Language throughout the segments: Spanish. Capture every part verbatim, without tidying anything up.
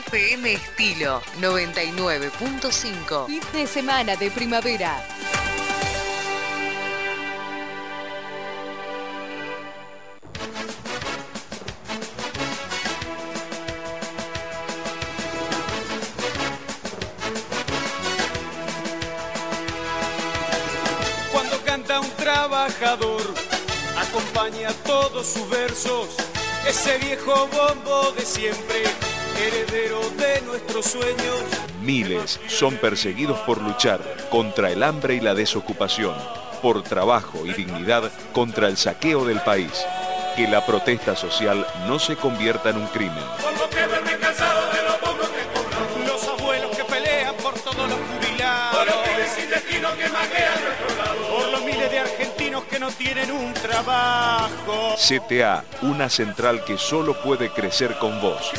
F M Estilo noventa y nueve punto cinco. Fin de semana de primavera. Cuando canta un trabajador, acompaña todos sus versos, ese viejo bombo de siempre, heredero de nuestros sueños. Miles son perseguidos por luchar contra el hambre y la desocupación, por trabajo y dignidad contra el saqueo del país. Que la protesta social no se convierta en un crimen. Por lo que duermen cansados de los bombos que cobran, los abuelos que pelean por todos los jubilados, por los pibes sin destino que maquean nuestro lado, por los miles de argentinos que no tienen un trabajo. C T A, una central que solo puede crecer con vos.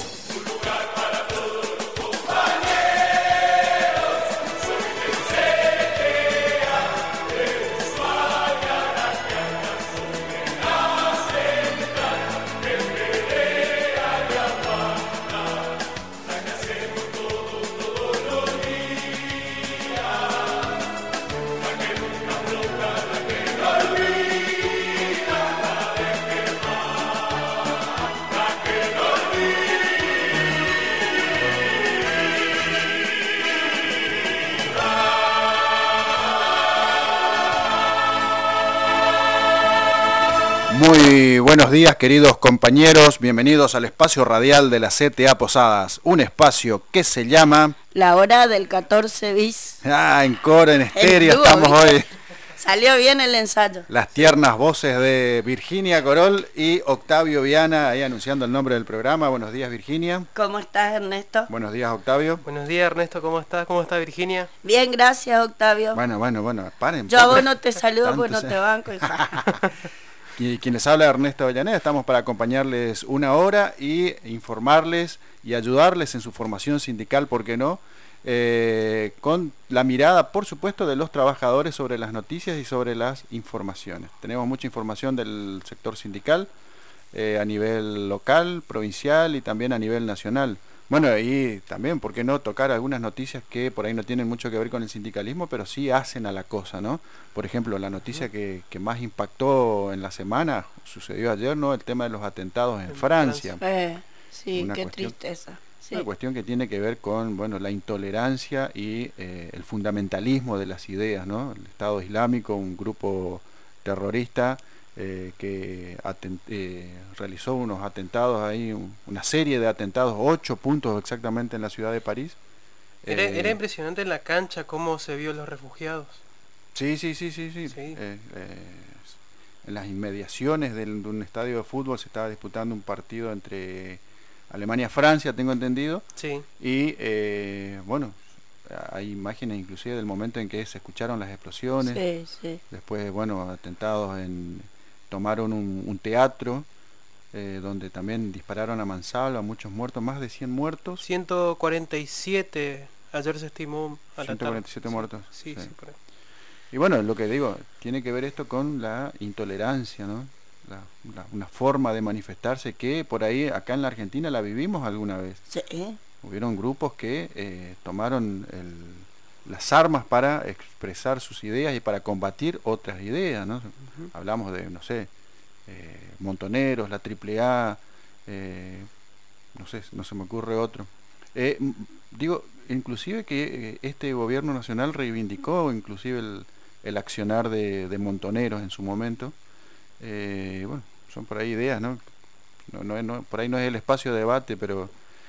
Muy buenos días, queridos compañeros, bienvenidos al espacio radial de la C T A Posadas, un espacio que se llama... La hora del catorce bis. Ah, en coro, en estéreo, dúo, estamos ¿viste? hoy. Salió bien el ensayo. Las tiernas voces de Virginia Corol y Octavio Viana, ahí anunciando el nombre del programa. Buenos días, Virginia. ¿Cómo estás, Ernesto? Buenos días, Octavio. Buenos días, Ernesto, ¿cómo estás? ¿Cómo está Virginia? Bien, gracias, Octavio. Bueno, bueno, bueno, paren. Yo a vos pobre. no te saludo porque no Tanto te banco, hija. Y quien les habla, Ernesto Avellaneda, estamos para acompañarles una hora y informarles y ayudarles en su formación sindical, ¿por qué no? Eh, con la mirada, por supuesto, de los trabajadores sobre las noticias y sobre las informaciones. Tenemos mucha información del sector sindical eh, a nivel local, provincial y también a nivel nacional. Bueno, y también, ¿por qué no tocar algunas noticias que por ahí no tienen mucho que ver con el sindicalismo, pero sí hacen a la cosa, ¿no? Por ejemplo, la noticia que, que más impactó en la semana, sucedió ayer, ¿no? El tema de los atentados en, en Francia. Eh, sí, Una qué cuestión, tristeza. Sí. Una cuestión que tiene que ver con, bueno, la intolerancia y eh, el fundamentalismo de las ideas, ¿no? El Estado Islámico, un grupo terrorista eh, que atent eh, realizó unos atentados ahí, un, una serie de atentados, ocho puntos exactamente en la ciudad de París. Era, Eh, era impresionante en la cancha cómo se vio los refugiados. Sí, sí, sí, sí, sí. Sí. Eh, eh, en las inmediaciones del, de un estadio de fútbol se estaba disputando un partido entre Alemania-Francia, tengo entendido. Sí. Y eh, bueno, hay imágenes inclusive del momento en que se escucharon las explosiones. Sí, sí. Después, bueno, atentados en... Tomaron un, un teatro eh, donde también dispararon a mansalva, muchos muertos, más de cien muertos. ciento cuarenta y siete, ayer se estimó a la ciento cuarenta y siete tarde. muertos. Sí, sí, Sí. sí, por ahí. Y bueno, lo que digo, tiene que ver esto con la intolerancia, ¿no? La, la, una forma de manifestarse que por ahí acá en la Argentina la vivimos alguna vez. Sí. Hubieron grupos que eh, tomaron el, las armas para expresar sus ideas y para combatir otras ideas, ¿no? Uh-huh. Hablamos de, no sé, eh, Montoneros, la triple A, eh, no sé, no se me ocurre otro. Eh, digo, inclusive que eh, este gobierno nacional reivindicó inclusive el, el accionar de, de Montoneros en su momento. Eh, bueno, son por ahí ideas, ¿no? No, no, no, por ahí no es el espacio de debate, pero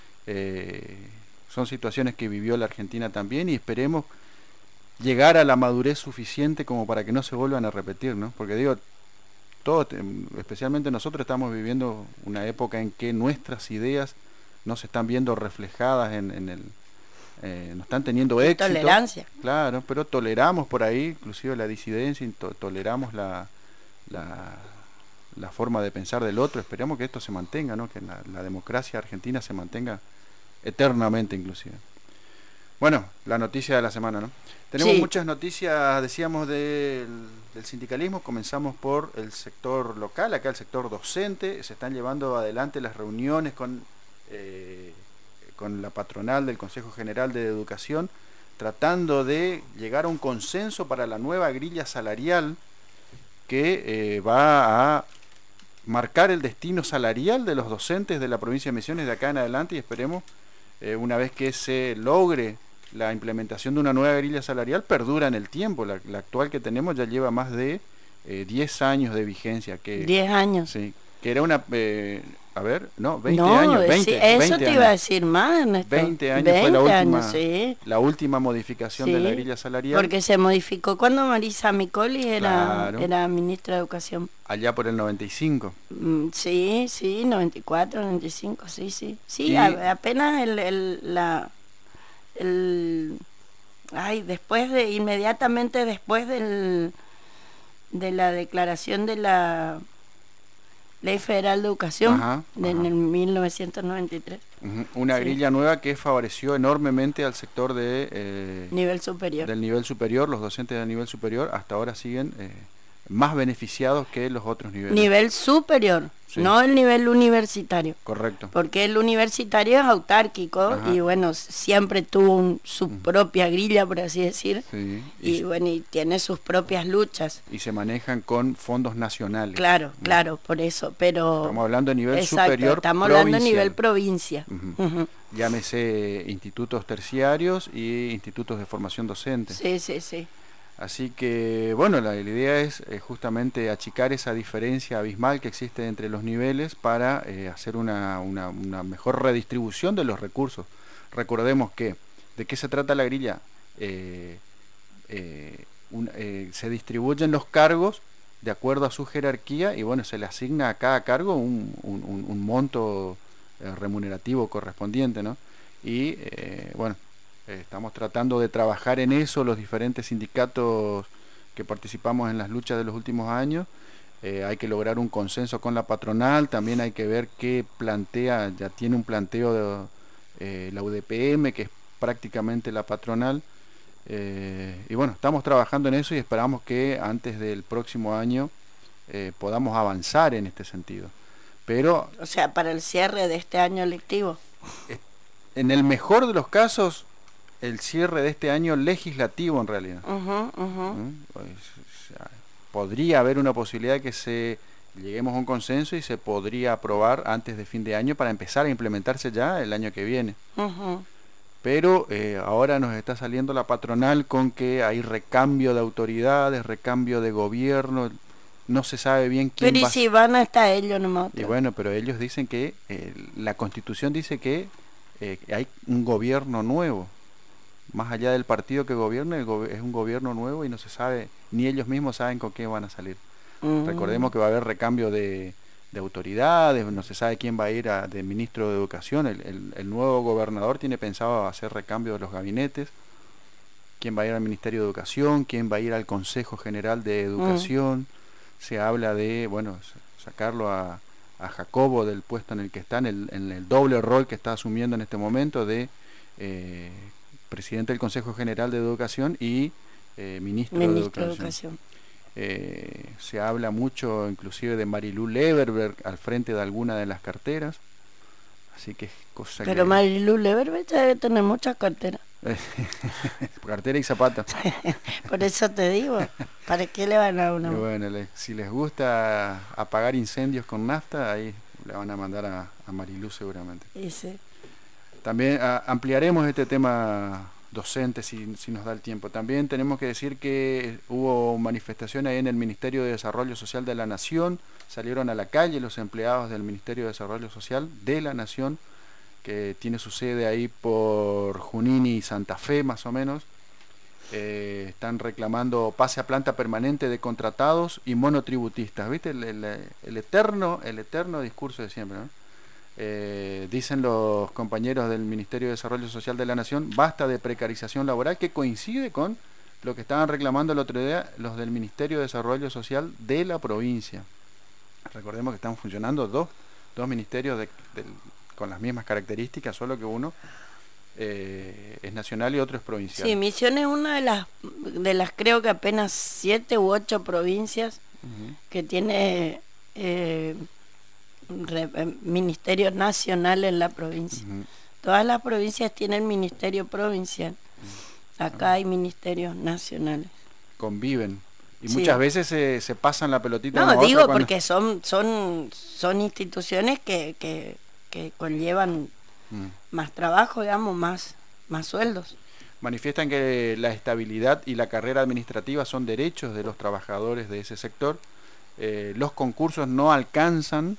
eh, son situaciones que vivió la Argentina también y esperemos llegar a la madurez suficiente como para que no se vuelvan a repetir, ¿no? Porque digo, todos, especialmente nosotros, estamos viviendo una época en que nuestras ideas no se están viendo reflejadas en, en el... Eh, no están teniendo éxito. Tolerancia. Claro, pero toleramos por ahí, inclusive la disidencia, y to toleramos la... La, la forma de pensar del otro. Esperemos que esto se mantenga, ¿no? Que la, la democracia argentina se mantenga eternamente, inclusive. Bueno, la noticia de la semana, ¿no? Tenemos sí. muchas noticias, decíamos, del, del sindicalismo. Comenzamos por el sector local, acá el sector docente. Se están llevando adelante las reuniones con, eh, con la patronal del Consejo General de Educación, tratando de llegar a un consenso para la nueva grilla salarial que eh, va a marcar el destino salarial de los docentes de la provincia de Misiones de acá en adelante, y esperemos, eh, una vez que se logre la implementación de una nueva grilla salarial, perdura en el tiempo. La, la actual que tenemos ya lleva más de eh, diez años de vigencia. Que, diez años. Sí, que era una... Eh, a ver, no, veinte no, años. veinte, sí, eso veinte te años. iba a decir más, Néstor. veinte años fue la última, años, sí. la última modificación Sí, de la grilla salarial. Porque se modificó cuando Marisa Micoli era, Claro. era ministra de Educación. Allá por el noventa y cinco. Mm, Sí, sí, noventa y cuatro, noventa y cinco, sí, sí. Sí, Y- a- apenas el, el, la, el, ay, después de, inmediatamente después del, de la declaración de la Ley Federal de Educación, Ajá, de- en ajá. el mil novecientos noventa y tres, Ujú, Una Sí. grilla nueva que favoreció enormemente al sector de eh, nivel superior. del nivel superior. Los docentes del nivel superior hasta ahora siguen eh, más beneficiados que los otros niveles. Nivel superior, Sí. no el nivel universitario. Correcto. Porque el universitario es autárquico. Ajá. Y bueno, siempre tuvo un- su Mm. propia grilla, por así decir. Sí, Y y, bueno, y tiene sus propias luchas. y se manejan con fondos nacionales. Claro, claro, por eso. Pero Estamos hablando de nivel exacto, superior estamos hablando de provincial. nivel provincia. Ujú. Ujú. Llámese institutos terciarios y institutos de formación docente. Sí, sí, sí. Así que, bueno, la, la idea es eh, justamente achicar esa diferencia abismal que existe entre los niveles para eh, hacer una, una, una mejor redistribución de los recursos. Recordemos que, ¿de qué se trata la grilla? Eh, eh, un- eh, se distribuyen los cargos de acuerdo a su jerarquía y, bueno, se le asigna a cada cargo un, un, un- un monto eh, remunerativo correspondiente, ¿no? Y, eh, bueno, eh, estamos tratando de trabajar en eso, los diferentes sindicatos que participamos en las luchas de los últimos años. Eh, hay que lograr un consenso con la patronal, también hay que ver qué plantea, ya tiene un planteo de eh, la U D P M, que es prácticamente la patronal. Eh, y bueno, estamos trabajando en eso y esperamos que antes del próximo año eh, podamos avanzar en este sentido. Pero O sea, para el cierre de este año lectivo. en el mejor de los casos, el cierre de este año legislativo en realidad. Ujú, ujú. ¿Mm? Pues, o sea, podría haber una posibilidad de que se lleguemos a un consenso y se podría aprobar antes de fin de año para empezar a implementarse ya el año que viene. Ujú. Pero eh, ahora nos está saliendo la patronal con que hay recambio de autoridades, recambio de gobierno, no se sabe bien quién Pero y va a si van hasta ellos nomás. Y bueno, pero ellos dicen que eh, la Constitución dice que eh, hay un gobierno nuevo. Más allá del partido que gobierna, el go- es un gobierno nuevo y no se sabe, ni ellos mismos saben con qué van a salir. Mm. Recordemos que va a haber recambio de, de autoridades, no se sabe quién va a ir a, de ministro de Educación. El, el- el nuevo gobernador tiene pensado hacer recambio de los gabinetes. Quién va a ir al Ministerio de Educación, quién va a ir al Consejo General de Educación. Se habla de, bueno, s- sacarlo a, a Jacobo del puesto en el que está, en el, en el doble rol que está asumiendo en este momento de eh, presidente del Consejo General de Educación y eh, ministro, Ministro de de Educación. Educación. Eh, se habla mucho inclusive de Marilú Leverberg al frente de alguna de las carteras. Así que es cosa Pero que... Marilu Leverberg debe tener muchas carteras. cartera y zapata. Por eso te digo, ¿para qué le van a dar Y una? bueno, le- si les gusta apagar incendios con nafta, ahí le van a mandar a, a Marilú seguramente. Dice, También a- ampliaremos este tema docente si, si nos da el tiempo. También tenemos que decir que hubo manifestaciones ahí en el Ministerio de Desarrollo Social de la Nación, salieron a la calle los empleados del Ministerio de Desarrollo Social de la Nación, que tiene su sede ahí por Junín y Santa Fe más o menos. Eh, están reclamando pase a planta permanente de contratados y monotributistas. ¿Viste? El, el- el eterno, el eterno discurso de siempre, ¿no? Eh, dicen los compañeros del Ministerio de Desarrollo Social de la Nación, basta de precarización laboral, que coincide con lo que estaban reclamando el otro día los del Ministerio de Desarrollo Social de la provincia. Recordemos que están funcionando dos, dos ministerios de, del- con las mismas características, solo que uno eh, es nacional y otro es provincial. sí, Misión es una de las, de las creo que apenas siete u ocho provincias Ujú. que tiene eh, re- eh, ministerio nacional en la provincia. Ujú. Todas las provincias tienen ministerio provincial. Acá hay ministerios nacionales. Conviven. Y Sí. muchas veces se, se pasan la pelotita. No, una a digo otra cuando- porque son son son instituciones que, que, que conllevan Mm. más trabajo, digamos, más, más sueldos. Manifiestan que la estabilidad y la carrera administrativa son derechos de los trabajadores de ese sector. Eh, los concursos no alcanzan,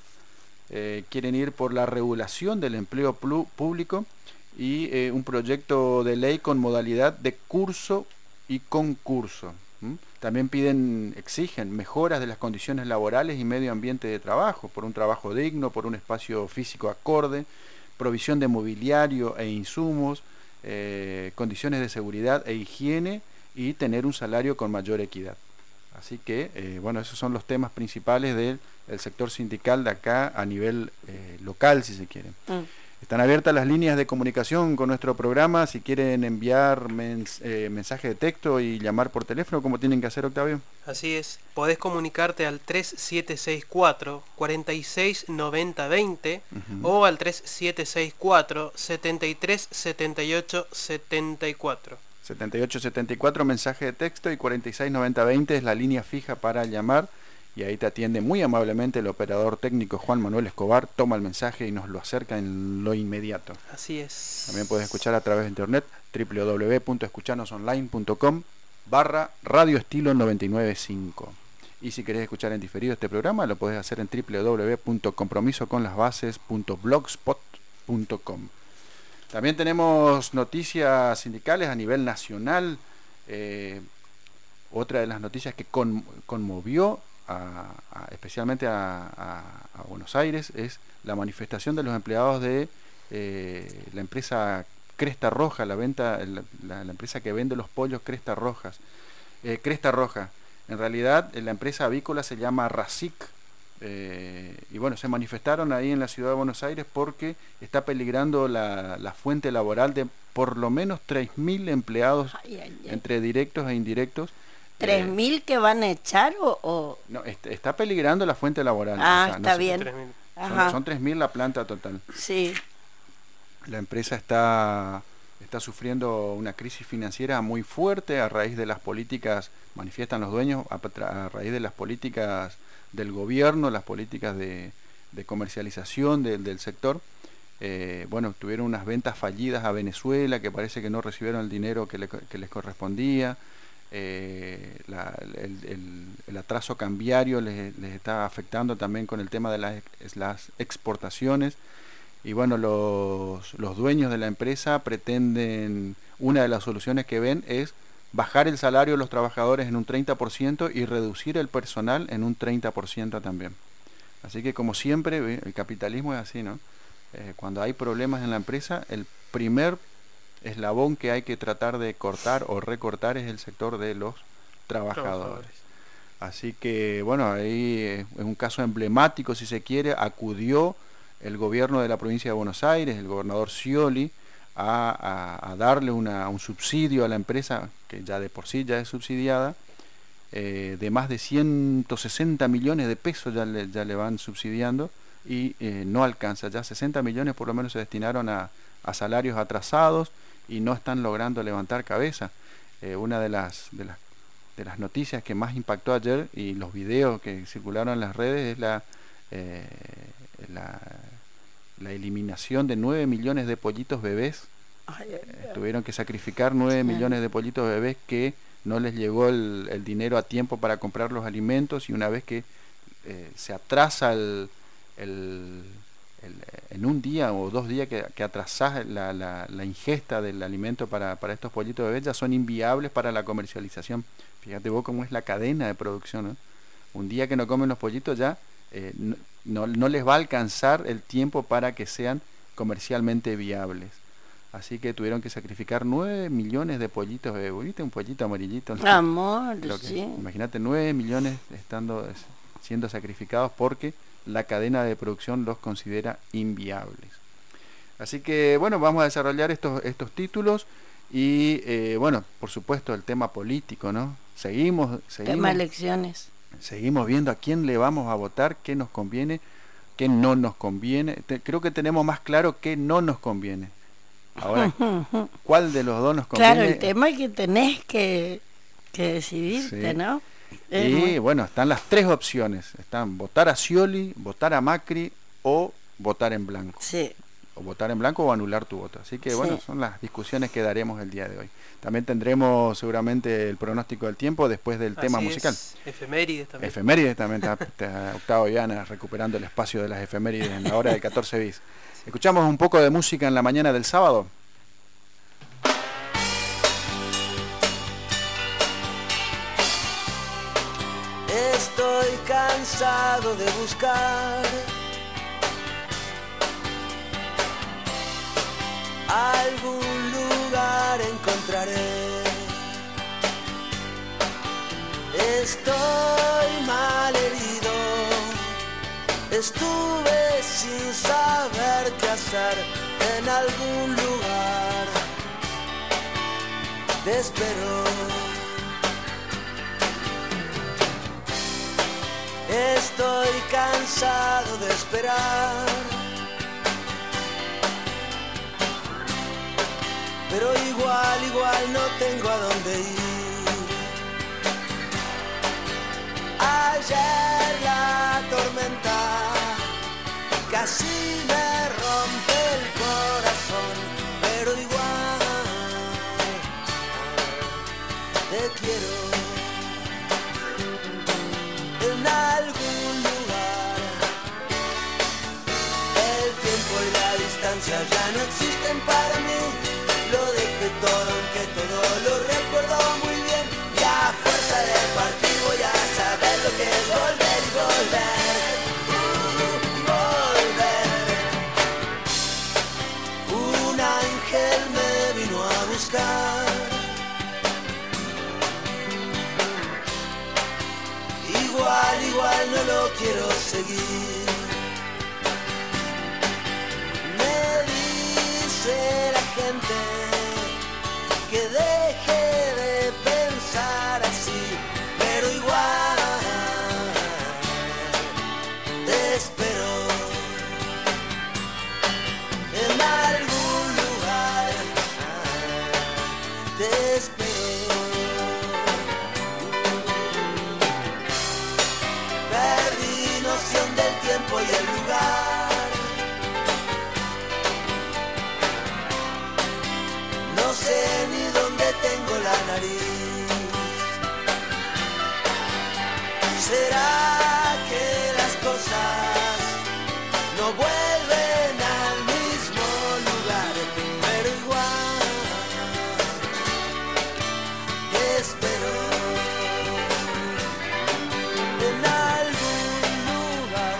eh, quieren ir por la regulación del empleo plu- público y eh, un proyecto de ley con modalidad de curso y concurso. ¿m? También piden, exigen mejoras de las condiciones laborales y medio ambiente de trabajo, por un trabajo digno, por un espacio físico acorde, provisión de mobiliario e insumos, eh, condiciones de seguridad e higiene y tener un salario con mayor equidad. Así que, eh, bueno, esos son los temas principales del, del sector sindical de acá a nivel eh, local, si se quiere. Mm. Están abiertas las líneas de comunicación con nuestro programa. Si quieren enviar mens eh, mensaje de texto y llamar por teléfono, ¿cómo tienen que hacer, Octavio? Así es, podés comunicarte al tres siete seis cuatro, cuatro seis nueve cero dos cero Ujú. o al tres siete seis cuatro, siete tres siete ocho siete cuatro. setenta y ocho setenta y cuatro, mensaje de texto, y cuarenta y seis noventa veinte es la línea fija para llamar, y ahí te atiende muy amablemente el operador técnico Juan Manuel Escobar, toma el mensaje y nos lo acerca en lo inmediato. Así es. También puedes escuchar a través de internet w w w punto escuchanosonline punto com barra radio estilo noventa y nueve punto cinco. Y si querés escuchar en diferido este programa, lo podés hacer en w w w punto compromiso con las bases punto blogspot punto com. También tenemos noticias sindicales a nivel nacional. Eh, otra de las noticias que con, conmovió a, a, especialmente a, a, a Buenos Aires es la manifestación de los empleados de eh, la empresa Cresta Roja, la venta, la, la, la empresa que vende los pollos Cresta Rojas, eh, Cresta Roja. En realidad la empresa avícola se llama Racic. Eh, y bueno, se manifestaron ahí en la ciudad de Buenos Aires porque está peligrando la, la fuente laboral de por lo menos tres mil empleados, Ay, ay, ay. entre directos e indirectos. ¿Tres Eh, mil que van a echar o...? o- no, est- está peligrando la fuente laboral. Ah, o sea, no está se- bien. tres mil. Son, Ajá, son tres mil la planta total. sí. La empresa está, está sufriendo una crisis financiera muy fuerte a raíz de las políticas, manifiestan los dueños, a, a raíz de las políticas del gobierno, las políticas de, de comercialización de, del sector. Eh, bueno, tuvieron unas ventas fallidas a Venezuela, que parece que no recibieron el dinero que, le, que les correspondía. Eh, la, el, el, el atraso cambiario les, les está afectando también con el tema de las, las exportaciones. Y bueno, los, los dueños de la empresa pretenden, una de las soluciones que ven es bajar el salario de los trabajadores en un treinta por ciento y reducir el personal en un treinta por ciento también. Así que, como siempre, el capitalismo es así, ¿no? Eh, cuando hay problemas en la empresa, el primer eslabón que hay que tratar de cortar o recortar es el sector de los trabajadores. Trabajadores. Así que, bueno, ahí es un caso emblemático, si se quiere. Acudió el gobierno de la provincia de Buenos Aires, el gobernador Scioli, a, a, a darle una, un subsidio a la empresa, que ya de por sí ya es subsidiada, eh, de más de ciento sesenta millones de pesos ya le, ya le van subsidiando, y eh, no alcanza. Ya sesenta millones por lo menos se destinaron a, a salarios atrasados y no están logrando levantar cabeza. Eh, una de las, de las de las noticias que más impactó ayer, y los videos que circularon en las redes, es la eh, la, la eliminación de nueve millones de pollitos bebés. Ay, ay, Eh, ay. tuvieron que sacrificar nueve Sí. millones de pollitos bebés que no les llegó el, el dinero a tiempo para comprar los alimentos, y una vez que eh, se atrasa el, el, el- en un día o dos días que, que atrasás la, la, la ingesta del alimento para, para estos pollitos bebés, ya son inviables para la comercialización. Fíjate vos cómo es la cadena de producción, ¿no? Un día que no comen los pollitos ya eh, no, no, no les va a alcanzar el tiempo para que sean comercialmente viables. Así que tuvieron que sacrificar nueve millones de pollitos bebés. ¿Viste un pollito amarillito? Amor, Lo que- sí. Imagínate, nueve millones estando es- siendo sacrificados porque la cadena de producción los considera inviables. Así que, bueno, vamos a desarrollar estos, estos títulos y, eh, bueno, por supuesto, el tema político, ¿no? Seguimos, seguimos, Tema elecciones. seguimos viendo a quién le vamos a votar, qué nos conviene, qué no nos conviene. Te- creo que tenemos más claro qué no nos conviene. Ahora, ¿cuál de los dos nos conviene? Claro, el tema es que tenés que, que decidirte, Sí. ¿no? Es Y muy- bueno, están las tres opciones. Están votar a Scioli, votar a Macri o votar en blanco. Sí. O votar en blanco o anular tu voto. Así que Sí. bueno, son las discusiones que daremos el día de hoy. También tendremos seguramente el pronóstico del tiempo después del tema Así musical. es, efemérides también. Efemérides también está, está Octavo Viana recuperando el espacio de las efemérides en la hora del catorce bis. Escuchamos un poco de música en la mañana del sábado. Estoy cansado de buscar algún lugar encontraré. Estoy mal herido, estuve sin saber qué hacer en algún lugar. Te espero. Estoy cansado de esperar, pero igual, igual no tengo a dónde ir. Ayer la tormenta casi me rompe el corazón, pero igual te quiero. En algún lugar el tiempo y la distancia ya no existen para mí. Lo dejé todo, aunque todo lo recuerdo muy bien. Y a fuerza de partir voy a saber lo que es volver y volver. Uh, volver. Un ángel me vino a buscar. Igual, igual no lo quiero seguir. Me dice la gente que deje de pensar así, pero igual te espero. En algún lugar te espero. Perdí noción del tiempo y el lugar. No sé ni dónde tengo la nariz. ¿Será que las cosas no vuelven al mismo lugar? Pero igual te espero. En algún lugar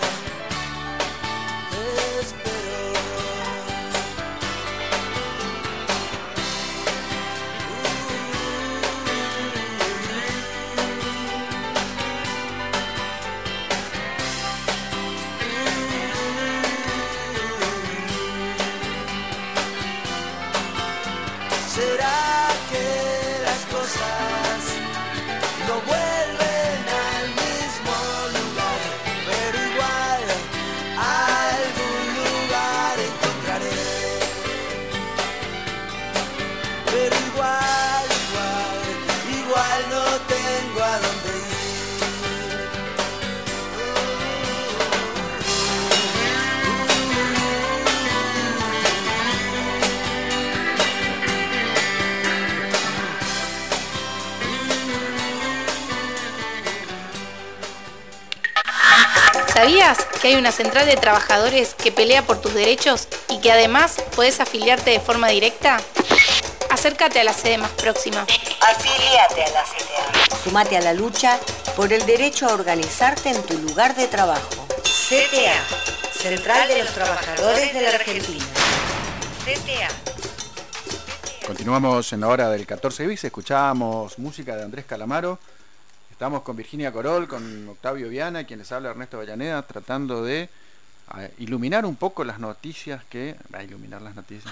te espero. ¿Será que las cosas no vuelven al mismo lugar? Pero igual algún lugar encontraré. Pero igual, igual, igual no tengo a dónde ir. ¿Sabías que hay una central de trabajadores que pelea por tus derechos y que además podés afiliarte de forma directa? Acércate a la sede más próxima. Afíliate a la C T A. Sumate a la lucha por el derecho a organizarte en tu lugar de trabajo. C T A, Central de los Trabajadores de la Argentina. C T A. Continuamos en la hora del catorce bis, escuchábamos música de Andrés Calamaro. Estamos con Virginia Corol, con Octavio Viana, quien les habla Ernesto Avellaneda, tratando de a, iluminar un poco las noticias que... A iluminar las noticias.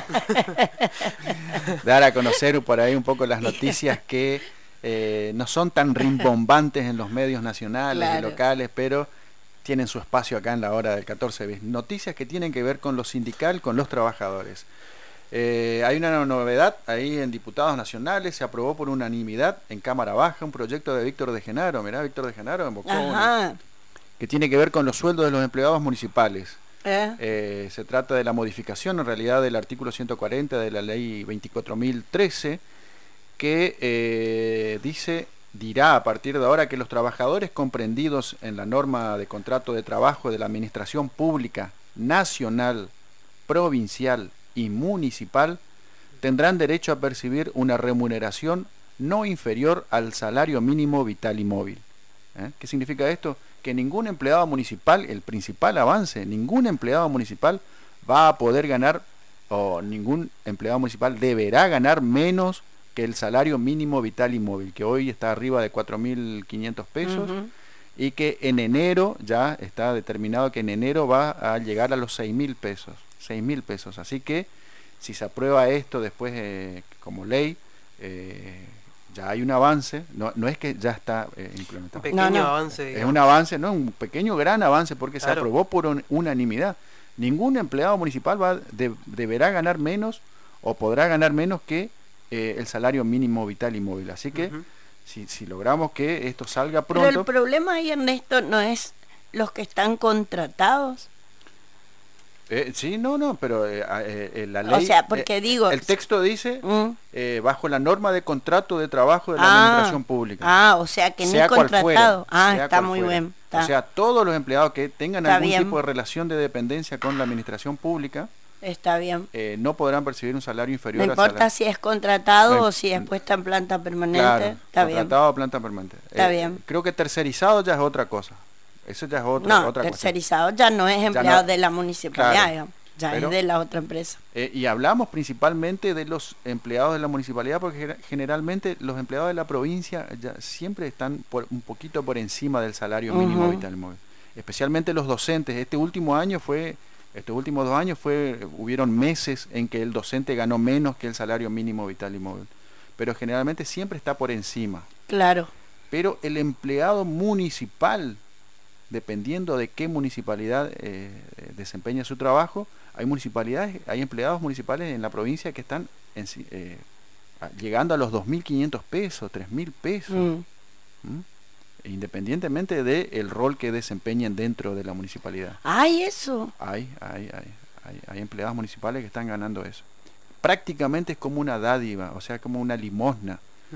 Dar a conocer por ahí un poco las noticias que eh, no son tan rimbombantes en los medios nacionales Claro. y locales, pero tienen su espacio acá en la hora del catorce bis. Noticias que tienen que ver con lo sindical, con los trabajadores. Eh, hay una novedad ahí en Diputados Nacionales, se aprobó por unanimidad en Cámara Baja un proyecto de Víctor de Genaro, mirá, Víctor de Genaro invocó una, que tiene que ver con los sueldos de los empleados municipales. ¿Eh? Eh, se trata de la modificación en realidad del artículo ciento cuarenta de la ley veinticuatro mil trece, que eh, dice, dirá a partir de ahora que los trabajadores comprendidos en la norma de contrato de trabajo de la administración pública nacional, provincial y municipal tendrán derecho a percibir una remuneración no inferior al salario mínimo vital y móvil. ¿Eh? ¿Qué significa esto? Que ningún empleado municipal, el principal avance, ningún empleado municipal va a poder ganar, o ningún empleado municipal deberá ganar menos que el salario mínimo vital y móvil, que hoy está arriba de cuatro mil quinientos pesos, uh-huh. y que en enero ya está determinado que en enero va a llegar a los seis mil pesos. seis mil pesos. Así que si se aprueba esto después eh, como ley, eh, ya hay un avance, no, no es que ya está eh, implementado. Un pequeño no, no. avance. Digamos. Es un avance, no, un pequeño gran avance porque claro. se aprobó por un, unanimidad. Ningún empleado municipal va de, deberá ganar menos o podrá ganar menos que eh, el salario mínimo vital y móvil. Así que uh-huh. si, si logramos que esto salga pronto... Pero el problema ahí, Ernesto, no es los que están contratados. Eh, sí, no, no, pero eh, eh, la ley... O sea, porque eh, digo... El texto dice, mm. eh, bajo la norma de contrato de trabajo de la ah, administración pública. Ah, o sea, que ni contratado. Fuera, ah, está muy fuera. bien. Está. O sea, todos los empleados que tengan está algún bien. tipo de relación de dependencia con la administración pública... Está bien. Eh, no podrán percibir un salario inferior. No importa salario. si es contratado no, o si es puesta en planta permanente. Claro, está contratado bien. o planta permanente. Está eh, bien. Creo que tercerizado ya es otra cosa. Eso ya es otra, no, otra tercerizado cuestión. ya no es empleado no, de la municipalidad, claro, ya pero, es de la otra empresa. Eh, y hablamos principalmente de los empleados de la municipalidad porque generalmente los empleados de la provincia ya siempre están por, un poquito por encima del salario mínimo uh-huh. vital y móvil. Especialmente los docentes. Este último año fue... Estos últimos dos años fue, hubieron meses en que el docente ganó menos que el salario mínimo vital y móvil. Pero generalmente siempre está por encima. Claro. Pero el empleado municipal, dependiendo de qué municipalidad eh, desempeña su trabajo, hay municipalidades, hay empleados municipales en la provincia que están en, eh, llegando a los dos mil quinientos pesos, tres mil pesos. Mm. ¿Mm? Independientemente del rol que desempeñen dentro de la municipalidad. ¿Hay eso? Hay, hay, hay, hay, hay empleados municipales que están ganando eso. Prácticamente es como una dádiva, o sea, como una limosna.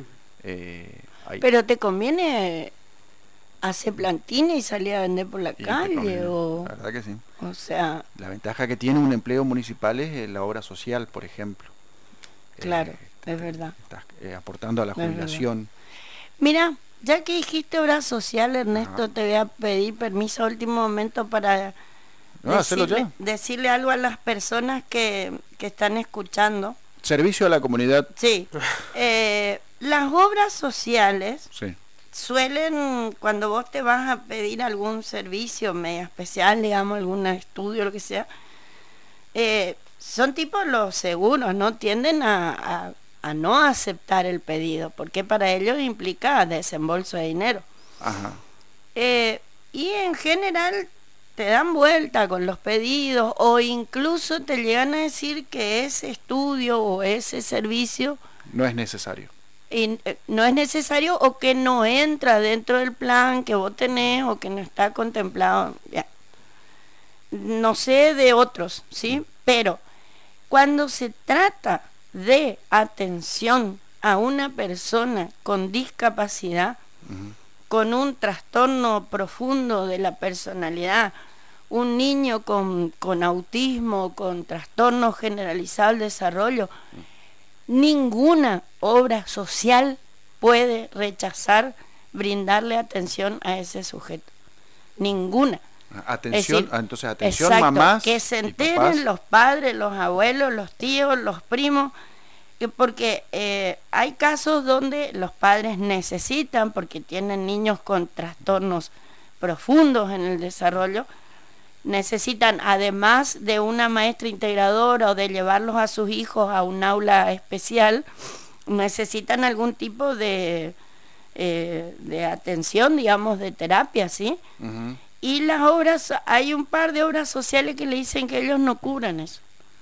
Eh, hay... Pero te conviene hacer plantines y salir a vender por la y calle, o... La verdad que sí. O sea... La ventaja que tiene un empleo municipal es la obra social, por ejemplo. Claro, eh, es verdad. Estás eh, aportando a la jubilación. Mira... Ya que dijiste obra social, Ernesto, Ajá. te voy a pedir permiso a último momento para no, decirle, decirle algo a las personas que, que están escuchando. Servicio a la comunidad. Sí. Eh, las obras sociales sí. suelen, cuando vos te vas a pedir algún servicio medio especial, digamos, algún estudio, lo que sea, eh, son tipo los seguros, ¿no? Tienden a... a a no aceptar el pedido, porque para ellos implica desembolso de dinero. Ajá. Eh, y en general te dan vuelta con los pedidos o incluso te llegan a decir que ese estudio o ese servicio no es necesario. Y, eh, no es necesario o que no entra dentro del plan que vos tenés o que no está contemplado. Ya. No sé de otros, ¿sí? Pero cuando se trata de atención a una persona con discapacidad, uh-huh. con un trastorno profundo de la personalidad, un niño con, con autismo, con trastorno generalizado del desarrollo, uh-huh. ninguna obra social puede rechazar brindarle atención a ese sujeto. Ninguna. Atención, decir, entonces atención exacto, mamás que se enteren los padres, los abuelos, los tíos, los primos, que porque eh, hay casos donde los padres necesitan, porque tienen niños con trastornos profundos en el desarrollo, necesitan, además de una maestra integradora o de llevarlos a sus hijos a un aula especial, necesitan algún tipo de, eh, de atención, digamos, de terapia, ¿sí? Uh-huh. Y las obras, hay un par de obras sociales que le dicen que ellos no cubran eso.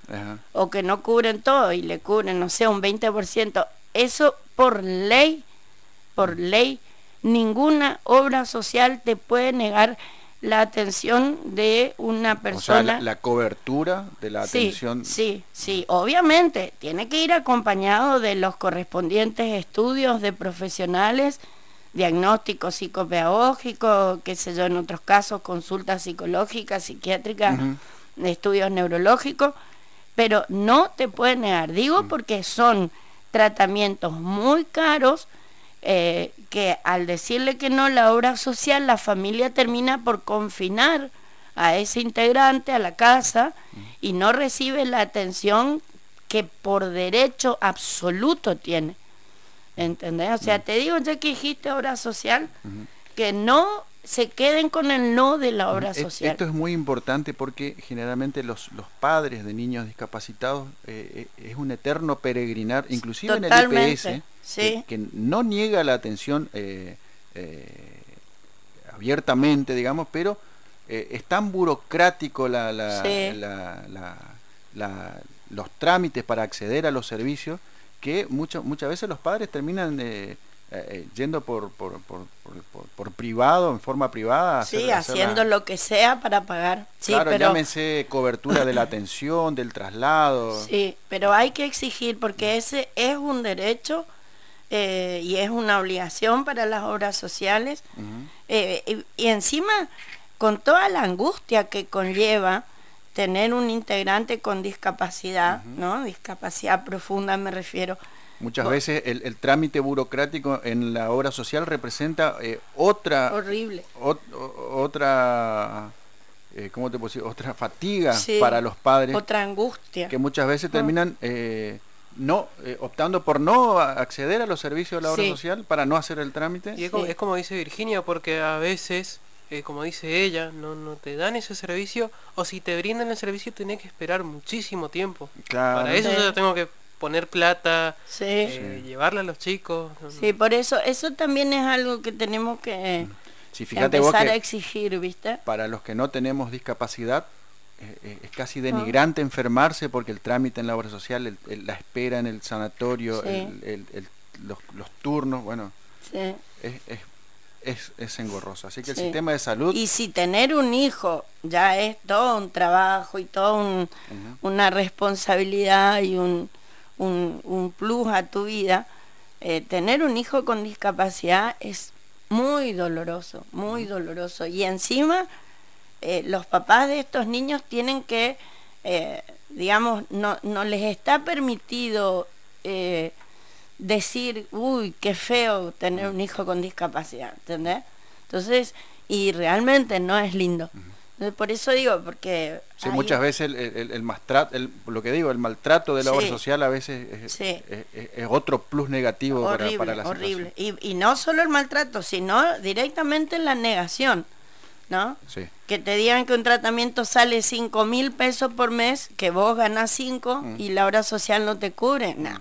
Ajá. o que no cubren todo y le cubren, no sé, un veinte por ciento, eso por ley, por ley, ninguna obra social te puede negar la atención de una persona. O sea, la, la cobertura de la sí, atención. Sí, sí, obviamente, tiene que ir acompañado de los correspondientes estudios de profesionales, diagnóstico psicopedagógico, qué sé yo, en otros casos, consultas psicológicas, psiquiátricas, uh-huh. estudios neurológicos, pero no te puede negar, digo uh-huh. porque son tratamientos muy caros, eh, que al decirle que no la obra social, la familia termina por confinar a ese integrante a la casa uh-huh. y no recibe la atención que por derecho absoluto tiene. ¿Entendés? O sea, uh-huh. te digo ya que dijiste obra social, uh-huh. que no se queden con el no de la obra uh-huh. social. Esto es muy importante porque generalmente los, los padres de niños discapacitados eh, eh, es un eterno peregrinar, inclusive Totalmente, en el I P S, sí. que, que no niega la atención eh, eh, abiertamente, digamos, pero eh, es tan burocrático la, la, sí. la, la, la, los trámites para acceder a los servicios, que mucho, muchas veces los padres terminan eh, eh, yendo por por, por, por, por, por privado, en forma privada. Sí, hacer, haciendo hacer la... lo que sea para pagar. Sí, claro, pero... llámese cobertura de la atención, del traslado. Sí, pero hay que exigir, porque ese es un derecho eh, y es una obligación para las obras sociales. Uh-huh. eh, y, y encima, con toda la angustia que conlleva tener un integrante con discapacidad, uh-huh. ¿no? Discapacidad profunda me refiero. Muchas veces el, el trámite burocrático en la obra social representa eh, otra... Horrible. Ot, otra... Eh, ¿Cómo te puedo decir? Otra fatiga sí, para los padres. Otra angustia. Que muchas veces terminan eh, no eh, optando por no acceder a los servicios de la obra sí. social para no hacer el trámite. Y es, sí. como, es como dice Virginia, porque a veces... Eh, como dice ella, no, no te dan ese servicio, o si te brindan el servicio tenés que esperar muchísimo tiempo. Claro. Para eso sí. yo tengo que poner plata, sí. eh, sí. llevarle a los chicos. Sí, por eso eso también es algo que tenemos que sí, fíjate empezar vos que a exigir, ¿viste? Para los que no tenemos discapacidad, eh, eh, es casi denigrante oh. enfermarse porque el trámite en la obra social, el, el, la espera en el sanatorio, sí. el, el, el, los, los turnos, bueno, sí. es... es Es, es engorroso, así que el sí. sistema de salud... Y si tener un hijo ya es todo un trabajo y toda un, uh-huh. una responsabilidad y un, un, un plus a tu vida, eh, tener un hijo con discapacidad es muy doloroso, muy uh-huh. doloroso. Y encima eh, los papás de estos niños tienen que, eh, digamos, no, no les está permitido... Eh, decir, uy, qué feo tener un hijo con discapacidad, ¿entendés? Entonces, y realmente no es lindo. Entonces, por eso digo, porque... Sí, hay... muchas veces el, el, el maltrato, el, lo que digo, el maltrato de la sí. obra social a veces es, sí. es, es, es otro plus negativo horrible, para, para la horrible. situación. Y, y no solo el maltrato, sino directamente la negación, ¿no? Sí. Que te digan que un tratamiento sale cinco mil pesos por mes, que vos ganás cinco mm. y la obra social no te cubre, no.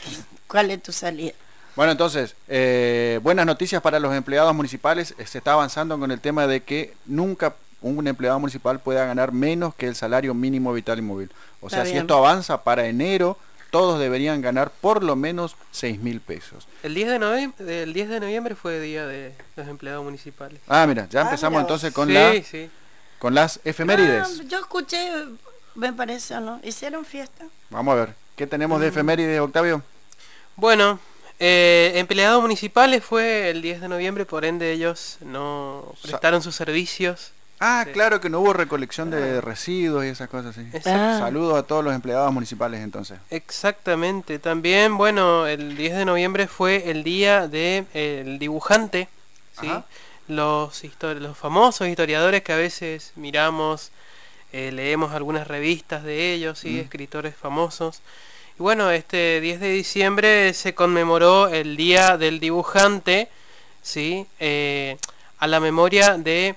¿Cuál es tu salida? Bueno, entonces, eh, buenas noticias para los empleados municipales. Se está avanzando con el tema de que nunca un empleado municipal pueda ganar menos que el salario mínimo vital y móvil. O está sea, bien. Si esto avanza para enero, todos deberían ganar por lo menos seis mil pesos. El diez de noviembre, el diez de noviembre fue día de los empleados municipales. Ah, mira, ya ah, empezamos mira. entonces con, sí, la, sí. con las efemérides. Ah, yo escuché, me parece, ¿no? ¿Hicieron fiesta? Vamos a ver, ¿qué tenemos de efemérides, Octavio? Bueno, eh, empleados municipales fue el diez de noviembre, por ende ellos no prestaron sus servicios. Ah, sí. claro que no hubo recolección de residuos y esas cosas, sí. Ah. Saludos a todos los empleados municipales entonces. Exactamente. También, bueno, el diez de noviembre fue el día del de, el dibujante, ¿sí? Los, histori- los famosos historiadores que a veces miramos, eh, leemos algunas revistas de ellos, ¿sí? Mm. Escritores famosos. Y bueno, este diez de diciembre se conmemoró el Día del Dibujante, ¿sí? Eh, a la memoria de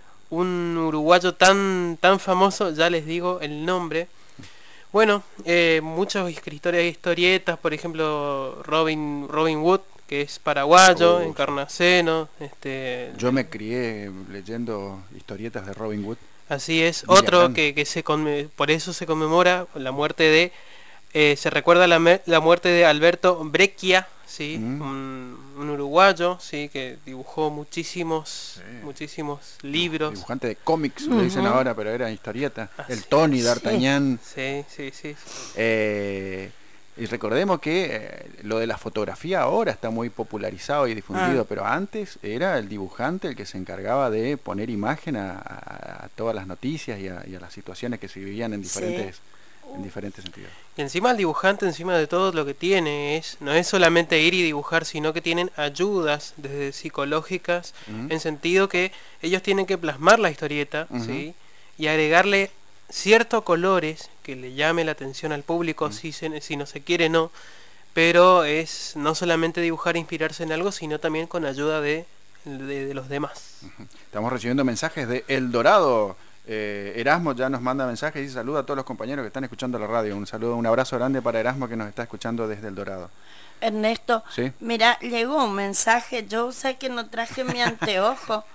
un uruguayo tan, tan famoso, ya les digo el nombre. Bueno, eh, muchos escritores de historietas, por ejemplo, Robin, Robin Wood, que es paraguayo, oh, Encarnaceno. Este, Yo me crié leyendo historietas de Robin Wood. Así es, otro que, que se conme- por eso se conmemora la muerte de, eh, se recuerda la, me- la muerte de Alberto Breccia, ¿sí? Mm. un, un uruguayo, sí, que dibujó muchísimos, sí. muchísimos libros. Dibujante de cómics, uh-huh. le dicen ahora, pero era historieta. Así el Tony, es. D'Artagnan. Sí, sí, sí. sí. Eh, y recordemos que eh, lo de la fotografía ahora está muy popularizado y difundido, ah. pero antes era el dibujante el que se encargaba de poner imagen a, a, a todas las noticias y a, y a las situaciones que se vivían en diferentes, sí. en diferentes sentidos. Y encima el dibujante, encima de todo, lo que tiene es, no es solamente ir y dibujar, sino que tienen ayudas desde psicológicas, uh-huh. en sentido que ellos tienen que plasmar la historieta, uh-huh. ¿sí? Y agregarle ciertos colores que le llame la atención al público, uh-huh. si, se, si no se quiere no, pero es no solamente dibujar e inspirarse en algo, sino también con ayuda de, de, de los demás. Uh-huh. Estamos recibiendo mensajes de El Dorado. Eh, Erasmo ya nos manda mensajes y dice saluda a todos los compañeros que están escuchando la radio. Un saludo, un abrazo grande para Erasmo que nos está escuchando desde El Dorado. Ernesto, ¿sí? Mira, llegó un mensaje, yo sé que no traje mi anteojo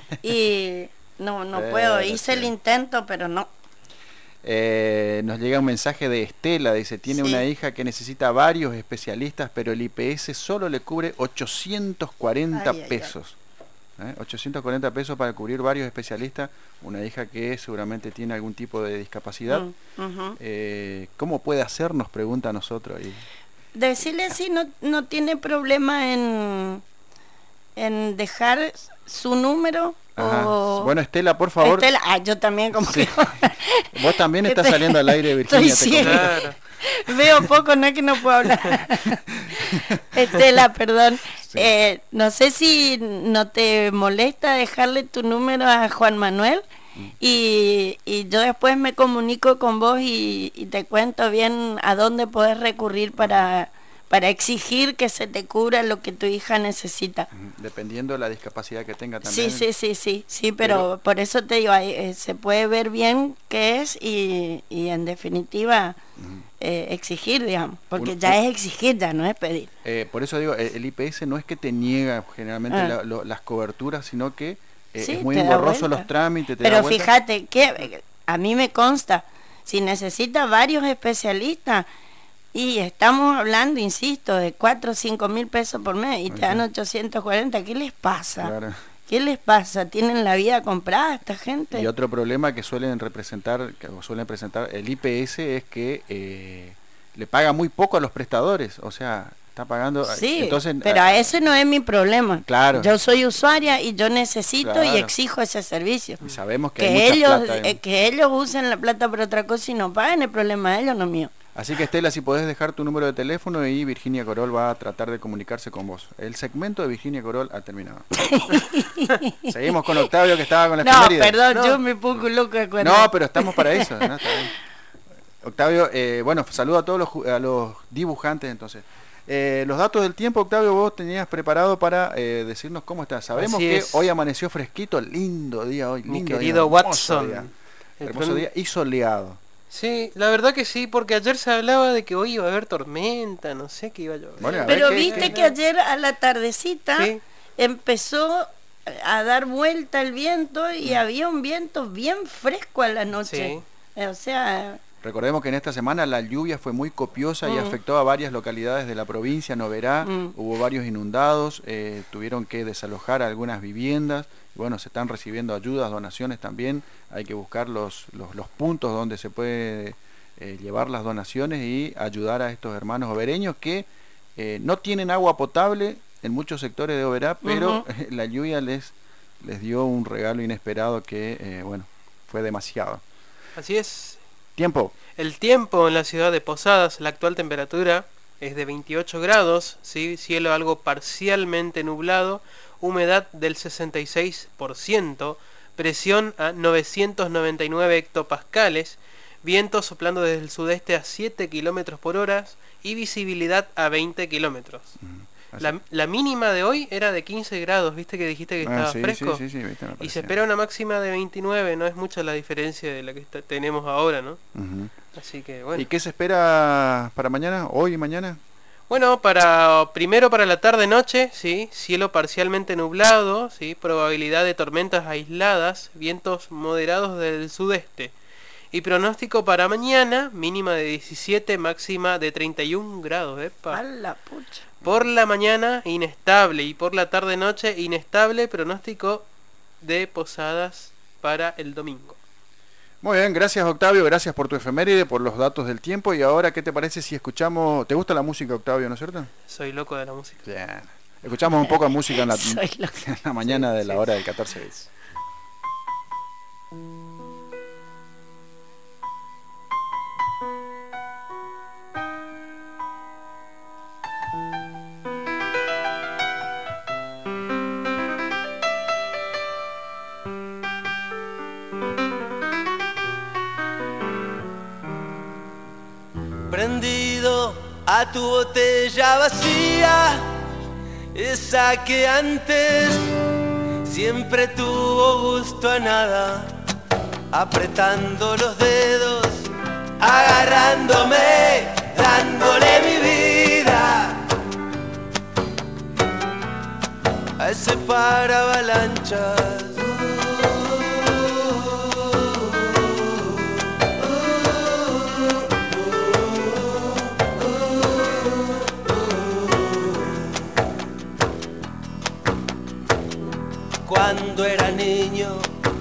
y no, no eh, puedo, hice sí. el intento, pero no. Eh, nos llega un mensaje de Estela, dice, tiene sí. una hija que necesita varios especialistas, pero el I P S solo le cubre ochocientos cuarenta ay, pesos. Ay, ay. ¿Eh? ochocientos cuarenta pesos para cubrir varios especialistas, una hija que seguramente tiene algún tipo de discapacidad. Mm, uh-huh. eh, ¿Cómo puede hacer? Nos pregunta a nosotros. Y... decirle si no, no tiene problema en, en dejar su número. O... bueno, Estela, por favor. Estela, ah, yo también como sí. que... Vos también estás estoy, saliendo al aire, Virginia. Te claro. Veo poco, no es que no puedo hablar. Estela, perdón. Sí. Eh, no sé si no te molesta dejarle tu número a Juan Manuel mm. y, y yo después me comunico con vos y, y te cuento bien a dónde podés recurrir para... para exigir que se te cubra lo que tu hija necesita. Dependiendo de la discapacidad que tenga también. Sí, sí, sí, sí, sí, pero, pero por eso te digo, eh, se puede ver bien qué es y, y en definitiva uh-huh. eh, exigir, digamos, porque un, ya un, es exigir, ya no es pedir. Eh, por eso digo, el I P S no es que te niega generalmente ah. la, lo, las coberturas, sino que eh, sí, es muy engorroso los trámites. Te pero fíjate, que a mí me consta, si necesita varios especialistas, y estamos hablando, insisto, de cuatro o cinco mil pesos por mes y te dan ochocientos cuarenta. ¿Qué les pasa? Claro. ¿Qué les pasa? ¿Tienen la vida comprada esta gente? Y otro problema que suelen representar, que suelen presentar el I P S es que eh, le paga muy poco a los prestadores. O sea, está pagando... Sí, entonces, pero a ese no es mi problema. Claro. Yo soy usuaria y yo necesito claro. y exijo ese servicio. Y sabemos que, que hay ellos plata en... eh, que ellos usen la plata por otra cosa y no paguen, el problema de ellos, no mío. Así que Estela, si podés dejar tu número de teléfono y Virginia Corol va a tratar de comunicarse con vos. El segmento de Virginia Corol ha terminado. Seguimos con Octavio que estaba con la no, efeméride. Perdón, no, yo me pongo loco de acuerdo. No, pero estamos para eso. ¿no? Está bien. Octavio, eh, bueno, saludo a todos los, a los dibujantes entonces. Eh, los datos del tiempo, Octavio, vos tenías preparado para eh, decirnos cómo estás. Sabemos Así que es. Hoy amaneció fresquito, lindo día hoy. Mi lindo querido día, Watson. Día, hermoso día y soleado. Sí, la verdad que sí, porque ayer se hablaba de que hoy iba a haber tormenta, no sé qué iba a llover. Bueno, a pero viste que, que ayer a la tardecita ¿sí? empezó a dar vuelta el viento y había un viento bien fresco a la noche. Sí. O sea... Recordemos que en esta semana la lluvia fue muy copiosa mm. y afectó a varias localidades de la provincia, Noverá, mm. hubo varios inundados, eh, tuvieron que desalojar algunas viviendas. Bueno, se están recibiendo ayudas, donaciones también, hay que buscar los, los, los puntos donde se puede eh, llevar las donaciones y ayudar a estos hermanos obereños que eh, no tienen agua potable en muchos sectores de Oberá, pero uh-huh. la lluvia les, les dio un regalo inesperado que, eh, bueno, fue demasiado. Así es. Tiempo. El tiempo en la ciudad de Posadas, la actual temperatura es de veintiocho grados, ¿sí? Cielo algo parcialmente nublado, humedad del sesenta y seis por ciento, presión a novecientos noventa y nueve hectopascales, viento soplando desde el sudeste a siete kilómetros por hora y visibilidad a veinte kilómetros. Mm, la, la mínima de hoy era de quince grados, ¿viste que dijiste que estaba ah, sí, fresco? Sí, sí, sí, viste, y se espera una máxima de veintinueve, no es mucha la diferencia de la que está, tenemos ahora, ¿no? Uh-huh. Así que bueno. ¿Y qué se espera para mañana, hoy y mañana? Bueno, para primero para la tarde-noche, ¿sí? Cielo parcialmente nublado, ¿sí? Probabilidad de tormentas aisladas, vientos moderados del sudeste. Y pronóstico para mañana, mínima de diecisiete, máxima de treinta y un grados. ¿Epa? A la pucha. Por la mañana, inestable. Y por la tarde-noche, inestable. Pronóstico de posadas para el domingo. Muy bien, gracias Octavio, gracias por tu efeméride, por los datos del tiempo. Y ahora, ¿qué te parece si escuchamos? ¿Te gusta la música, Octavio, no es cierto? Soy loco de la música. Bien. Escuchamos un poco de música en la, Soy loco. en la mañana Sí, de la sí, hora sí. del catorce bis. Prendido a tu botella vacía, esa que antes siempre tuvo gusto a nada, apretando los dedos, agarrándome, dándole mi vida a ese paravalanchas. Cuando era niño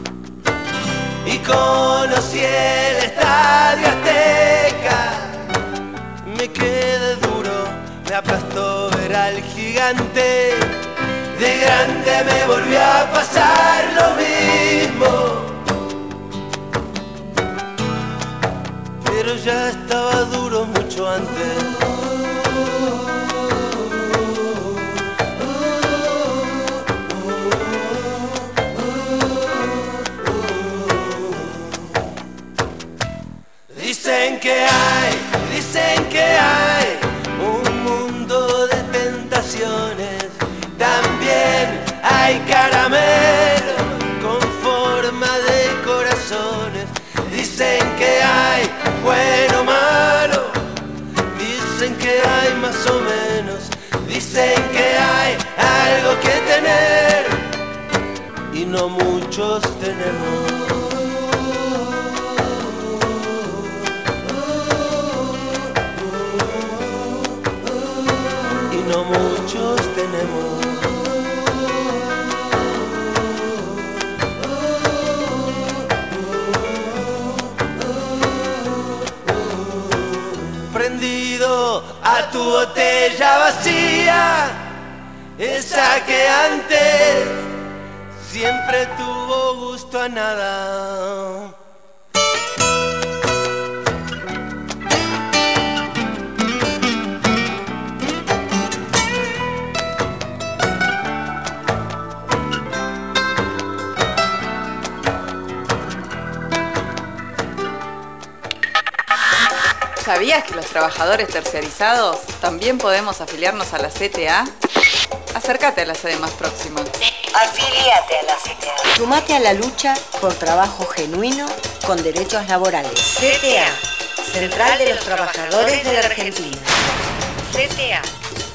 y conocí el Estadio Azteca, me quedé duro, me aplastó ver al gigante. De grande me volvió a pasar lo mismo, pero ya estaba duro mucho antes. Dicen que hay, dicen que hay un mundo de tentaciones. También hay caramelo con forma de corazones. Dicen que hay bueno o malo. Dicen que hay más o menos. Dicen que hay algo que tener y no muchos tenemos. No muchos tenemos. Prendido a tu botella vacía, esa que antes siempre tuvo gusto a nada. ¿Sabías que los trabajadores terciarizados también podemos afiliarnos a la C T A? Acércate a la sede más próxima. Afíliate a la C T A. Sumate a la lucha por trabajo genuino con derechos laborales. C T A, Central de los Trabajadores de la Argentina. C T A.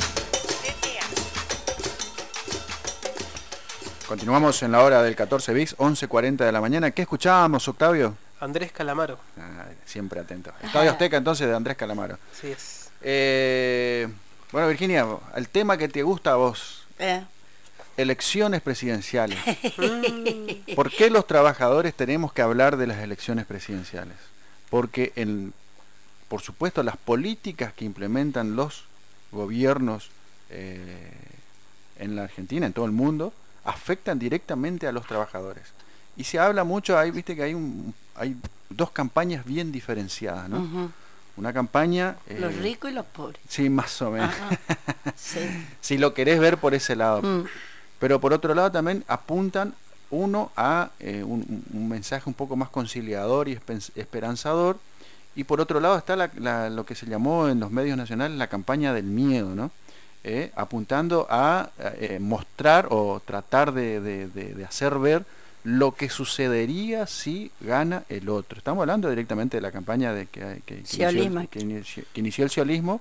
Continuamos en la hora del catorce bis, once cuarenta de la mañana. ¿Qué escuchábamos, Octavio? Andrés Calamaro. Ah, siempre atento. Estadio Azteca, entonces, de Andrés Calamaro. Sí es. Eh, bueno, Virginia, el tema que te gusta a vos. Eh. Elecciones presidenciales. ¿Por qué los trabajadores tenemos que hablar de las elecciones presidenciales? Porque, en, por supuesto, las políticas que implementan los gobiernos eh, en la Argentina, en todo el mundo, afectan directamente a los trabajadores. Y se habla mucho, ahí viste que hay un hay dos campañas bien diferenciadas, ¿no? Uh-huh. Una campaña... Eh, los ricos y los pobres. Sí, más o menos. Sí. Si lo querés ver por ese lado. Mm. Pero por otro lado también apuntan, uno, a eh, un, un mensaje un poco más conciliador y esperanzador. Y por otro lado está la, la, lo que se llamó en los medios nacionales la campaña del miedo, ¿no? Eh, apuntando a eh, mostrar o tratar de, de, de, de hacer ver lo que sucedería si gana el otro. Estamos hablando directamente de la campaña de que, que, que, inició, el, que, inició, que inició el siolismo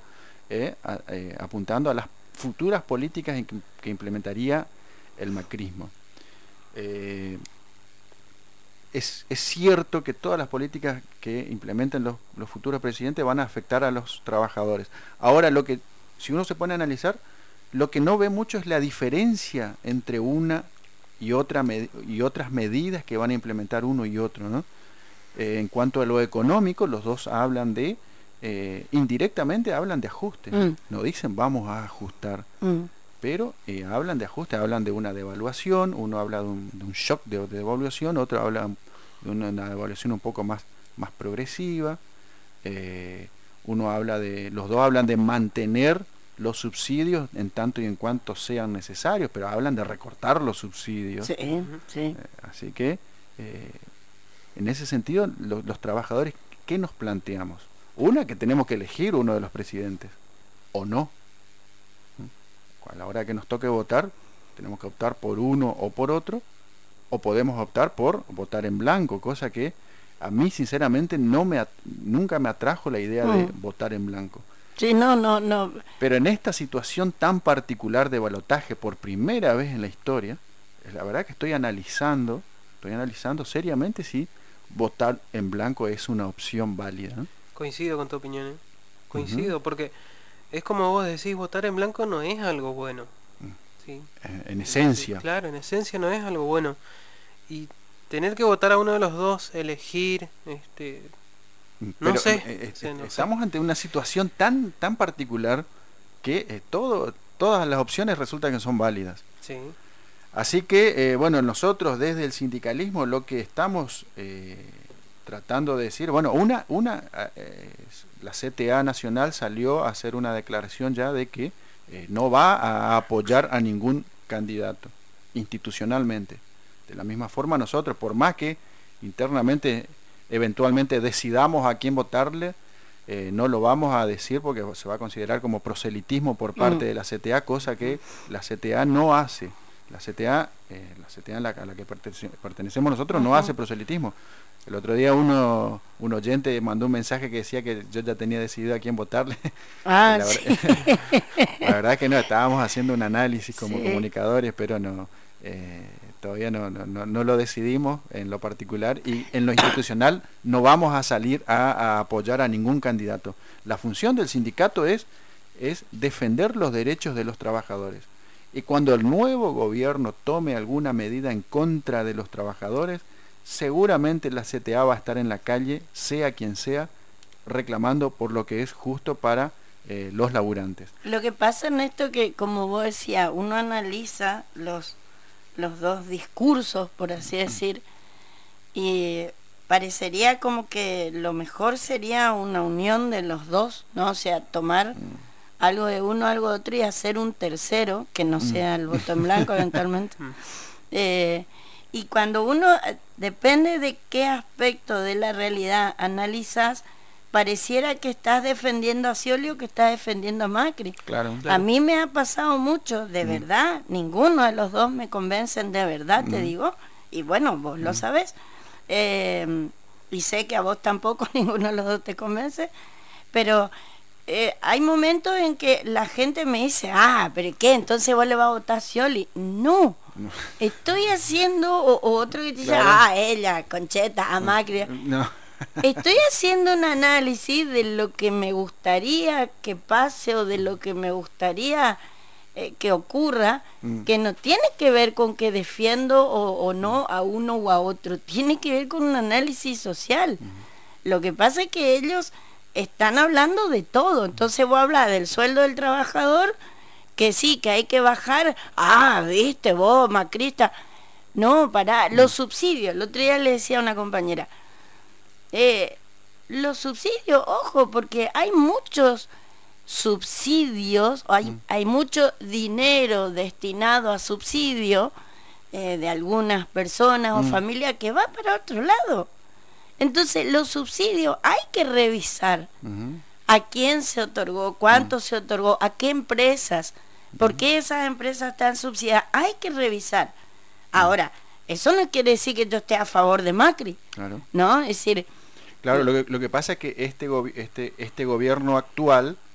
eh, a, eh, apuntando a las futuras políticas en que, que implementaría el macrismo. Eh, es, es cierto que todas las políticas que implementen los, los futuros presidentes van a afectar a los trabajadores. Ahora, lo que, si uno se pone a analizar, lo que no ve mucho es la diferencia entre una y otra y otras medidas que van a implementar uno y otro, ¿no? Eh, en cuanto a lo económico, los dos hablan de eh, indirectamente hablan de ajuste, mm. no dicen vamos a ajustar, mm. pero eh, hablan de ajuste, hablan de una devaluación, uno habla de un, de un shock de, de devaluación, otro habla de una, una devaluación un poco más, más progresiva, eh, uno habla de, los dos hablan de mantener los subsidios en tanto y en cuanto sean necesarios, pero hablan de recortar los subsidios. Sí, sí. Eh, así que, eh, en ese sentido, lo, los trabajadores, ¿qué nos planteamos? Una, que tenemos que elegir uno de los presidentes, o no. A la hora que nos toque votar, tenemos que optar por uno o por otro, o podemos optar por votar en blanco, cosa que a mí, sinceramente, no me at- nunca me atrajo la idea mm. de votar en blanco. Sí, no, no, no. Pero en esta situación tan particular de balotaje por primera vez en la historia, la verdad que estoy analizando, estoy analizando seriamente si votar en blanco es una opción válida, ¿no? Coincido con tu opinión, ¿eh? Coincido, uh-huh. porque es como vos decís, votar en blanco no es algo bueno. ¿Sí? En, en esencia. Sí, claro, en esencia no es algo bueno. Y tener que votar a uno de los dos, elegir, este... Pero, no sé. Eh, sí, no estamos sé. ante una situación tan tan particular que eh, todo todas las opciones resultan que son válidas. Sí. Así que, eh, bueno, nosotros desde el sindicalismo lo que estamos eh, tratando de decir, bueno, una, una eh, la C T A Nacional salió a hacer una declaración ya de que eh, no va a apoyar a ningún candidato institucionalmente. De la misma forma nosotros, por más que internamente eventualmente decidamos a quién votarle, eh, no lo vamos a decir porque se va a considerar como proselitismo por parte mm. de la C T A, cosa que la C T A no hace. La C T A, eh, la C T A a la, a la que pertene- pertenecemos nosotros uh-huh. no hace proselitismo. El otro día uno un oyente mandó un mensaje que decía que yo ya tenía decidido a quién votarle. Ah, la, sí. ver- la verdad que no, estábamos haciendo un análisis como sí. comunicadores, pero no... Eh, todavía no, no, no, no lo decidimos en lo particular y en lo institucional no vamos a salir a, a apoyar a ningún candidato. La función del sindicato es, es defender los derechos de los trabajadores y cuando el nuevo gobierno tome alguna medida en contra de los trabajadores, seguramente la C T A va a estar en la calle, sea quien sea, reclamando por lo que es justo para eh, los laburantes. Lo que pasa en esto que, como vos decías, uno analiza los los dos discursos, por así decir, y parecería como que lo mejor sería una unión de los dos, ¿no? O sea, tomar mm. algo de uno, algo de otro y hacer un tercero, que no sea el voto en blanco eventualmente. Eh, y cuando uno, depende de qué aspecto de la realidad analizas, pareciera que estás defendiendo a Scioli o que estás defendiendo a Macri. Claro, claro. A mí me ha pasado mucho, de mm. verdad, ninguno de los dos me convencen de verdad, mm. te digo, y bueno, vos mm. lo sabés, eh, y sé que a vos tampoco ninguno de los dos te convence, pero eh, hay momentos en que la gente me dice, ah, pero ¿qué? Entonces vos le vas a votar a Scioli. No, no. Estoy haciendo, o, o otro que te dice, claro. ah, ella, Concheta, a Macri. No. Estoy haciendo un análisis de lo que me gustaría que pase o de lo que me gustaría eh, que ocurra, mm. que no tiene que ver con que defiendo o, o no a uno o a otro, tiene que ver con un análisis social. Mm. Lo que pasa es que ellos están hablando de todo, entonces vos hablas del sueldo del trabajador, que sí, que hay que bajar, ah, viste vos, macrista, no, pará, mm. los subsidios, el otro día le decía a una compañera, Eh, los subsidios, ojo, porque hay muchos subsidios, hay, mm. hay mucho dinero destinado a subsidio eh, de algunas personas mm. o familias que va para otro lado. Entonces, los subsidios hay que revisar mm-hmm. a quién se otorgó, cuánto mm. se otorgó, a qué empresas, por qué esas empresas están subsidiadas, hay que revisar. Ahora, eso no quiere decir que yo esté a favor de Macri, claro. ¿no? Es decir... Claro, lo que, lo que pasa es que este, gobi- este, este gobierno actual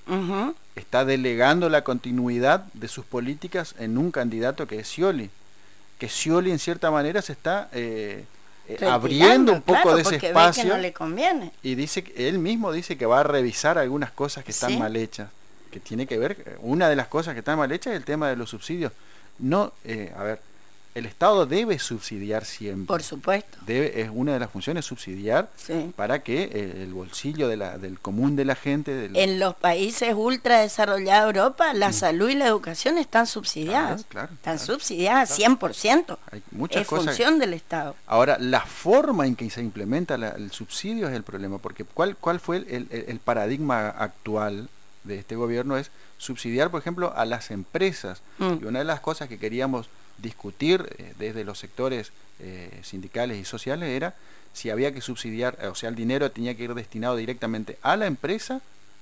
Uh-huh. Está delegando la continuidad de sus políticas en un candidato que es Scioli. Que Scioli en cierta manera se está eh, eh, abriendo un poco claro, de ese porque espacio. Ve que no le conviene. Y dice, él mismo dice que va a revisar algunas cosas que están ¿Sí? mal hechas. Que tiene que ver, una de las cosas que están mal hechas es el tema de los subsidios. No, eh, a ver, el Estado debe subsidiar siempre. Por supuesto. Debe, es una de las funciones subsidiar Sí. para que eh, el bolsillo de la, del común de la gente... Del... En los países ultra desarrollados de Europa, la mm. salud y la educación están subsidiadas. Claro, claro, están claro, subsidiadas claro. cien por ciento. Hay muchas es cosas... función del Estado. Ahora, la forma en que se implementa la, el subsidio es el problema, porque ¿cuál, cuál fue el, el, el paradigma actual de este gobierno? Es subsidiar, por ejemplo, a las empresas. Mm. Y una de las cosas que queríamos discutir eh, desde los sectores eh, sindicales y sociales era si había que subsidiar, o sea, el dinero tenía que ir destinado directamente a la empresa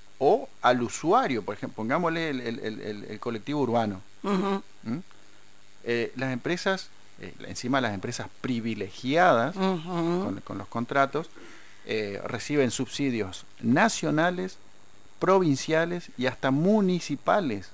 o al usuario. Por ejemplo, pongámosle el, el, el, el colectivo urbano. Uh-huh. ¿Mm? Eh, las empresas, eh, encima las empresas privilegiadas uh-huh. con, con los contratos, eh, reciben subsidios nacionales, provinciales y hasta municipales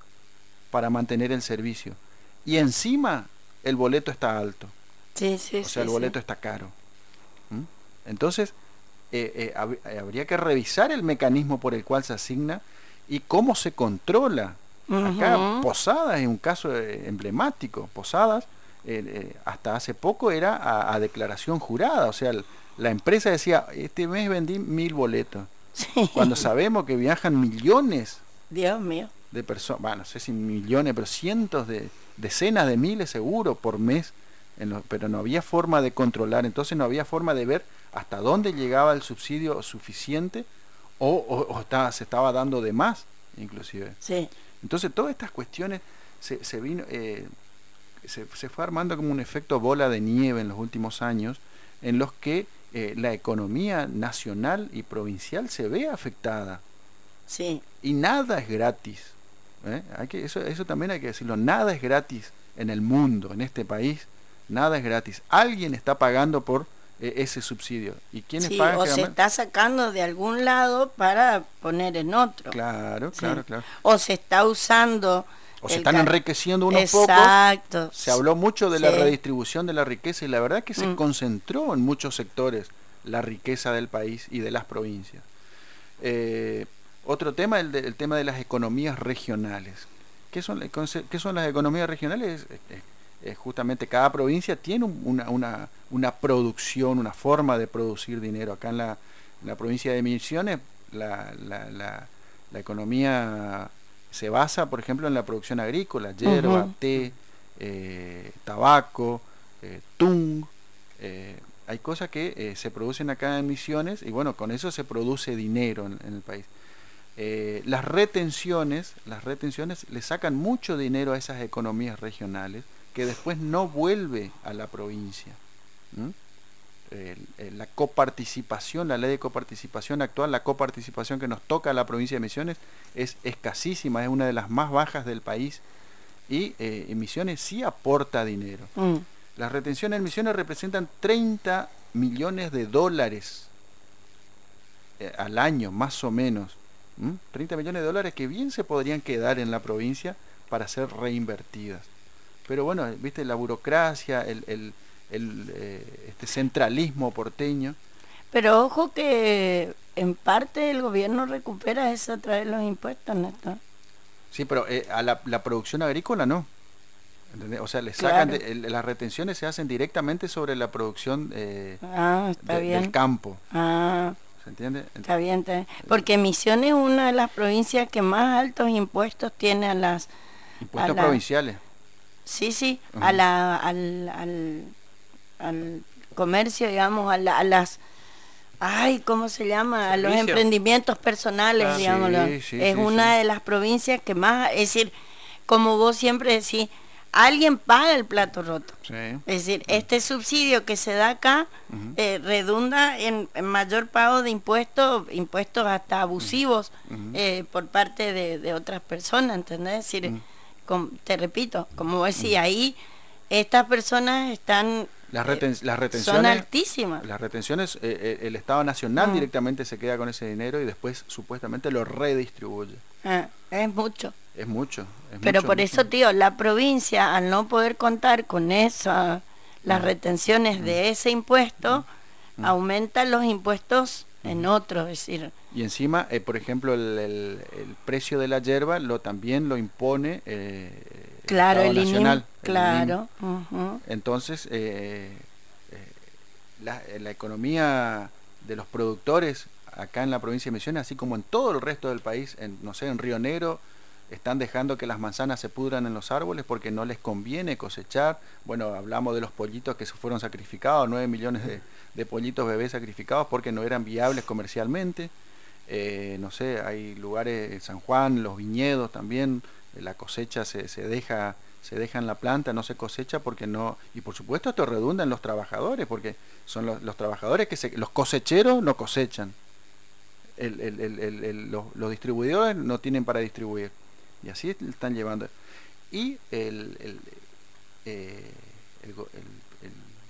para mantener el servicio. Y encima el boleto está alto. Sí, sí, o sea, sí, el boleto sí. está caro. ¿Mm? Entonces, eh, eh, hab habría que revisar el mecanismo por el cual se asigna y cómo se controla. Uh-huh. Acá Posadas es un caso eh, emblemático. Posadas, eh, eh, hasta hace poco era a, a declaración jurada. O sea, el, la empresa decía, este mes vendí mil boletos. Sí. Cuando sabemos que viajan millones Dios mío. de personas, bueno, no sé si millones, pero cientos de, decenas de miles seguro por mes, en lo, pero no había forma de controlar, entonces no había forma de ver hasta dónde llegaba el subsidio suficiente o, o, o estaba, se estaba dando de más, inclusive. Sí. Entonces todas estas cuestiones se, se vino, eh, se, se fue armando como un efecto bola de nieve en los últimos años, en los que eh, la economía nacional y provincial se ve afectada. Sí. Y nada es gratis. ¿eh? Hay que, eso, eso también hay que decirlo. Nada es gratis en el mundo, en este país. Nada es gratis. Alguien está pagando por eh, ese subsidio. ¿Y quiénes sí, pagan? O se está sacando de algún lado para poner en otro. Claro, claro, sí. claro. O se está usando... O se están enriqueciendo unos Exacto. pocos. Se habló mucho de sí. la redistribución de la riqueza y la verdad es que se mm. concentró en muchos sectores la riqueza del país y de las provincias. Eh, otro tema, el, de, el tema de las economías regionales. ¿Qué son, qué son las economías regionales? Es, es, es justamente cada provincia tiene una, una, una producción, una forma de producir dinero. Acá en la, en la provincia de Misiones la, la, la, la economía se basa, por ejemplo, en la producción agrícola, hierba, uh-huh. té, eh, tabaco, eh, tung. Eh, hay cosas que eh, se producen acá en Misiones y bueno, con eso se produce dinero en, en el país. Eh, las retenciones, las retenciones le sacan mucho dinero a esas economías regionales que después no vuelve a la provincia. ¿Mm? Eh, eh, la coparticipación, la ley de coparticipación actual, la coparticipación que nos toca a la provincia de Misiones es escasísima, es una de las más bajas del país y eh, Misiones sí aporta dinero. Mm. Las retenciones en Misiones representan treinta millones de dólares eh, al año, más o menos. ¿Mm? treinta millones de dólares que bien se podrían quedar en la provincia para ser reinvertidas. Pero bueno, viste, la burocracia, el, el, el eh, este centralismo porteño. Pero ojo que en parte el gobierno recupera eso a través de los impuestos, Néstor. Sí, pero eh, a la, la producción agrícola no. ¿Entendés? O sea, le sacan claro. de, el, las retenciones se hacen directamente sobre la producción eh, ah, está de, bien. del campo. Ah. ¿Se entiende? Está bien, está bien. Porque Misiones es una de las provincias que más altos impuestos tiene a las... Impuestos a la, provinciales. Sí, sí, uh-huh. a la, al, al, al comercio, digamos, a, la, a las... Ay, ¿cómo se llama? A los Servicio. emprendimientos personales, ah, digámoslo. Sí, sí, es sí, una sí. de las provincias que más... Es decir, como vos siempre decís, alguien paga el plato roto. Sí. Es decir, uh-huh. este subsidio que se da acá uh-huh. eh, redunda en, en mayor pago de impuestos, impuestos hasta abusivos uh-huh. eh, por parte de, de otras personas, ¿entendés? Es decir, uh-huh. com, te repito, como vos decís, uh-huh. ahí estas personas están Las, reten, eh, las retenciones son altísimas. Las retenciones, eh, el Estado Nacional Mm. directamente se queda con ese dinero y después supuestamente lo redistribuye. Eh, es mucho. Es mucho. Es Pero mucho, por mucho. eso, tío, la provincia, al no poder contar con esa, las Mm. retenciones Mm. de ese impuesto, Mm. aumenta los impuestos en otros, es decir... Y encima, eh, por ejemplo, el, el, el precio de la yerba lo también lo impone eh, Claro, el el Estado I N I M, Nacional. el claro. I N I M. Ujú. Entonces, eh, eh, la, la economía de los productores acá en la provincia de Misiones, así como en todo el resto del país, en, no sé, en Río Negro, están dejando que las manzanas se pudran en los árboles porque no les conviene cosechar. Bueno, hablamos de los pollitos que se fueron sacrificados, nueve millones de, de pollitos bebés sacrificados porque no eran viables comercialmente. Eh, no sé, hay lugares, en San Juan, los viñedos también, eh, la cosecha se, se deja se deja en la planta, no se cosecha porque no, y por supuesto esto redunda en los trabajadores, porque son los, los trabajadores que se, los cosecheros no cosechan, el, el, el, el, el, los, los distribuidores no tienen para distribuir, y así están llevando. Y el, el, eh, el, el, el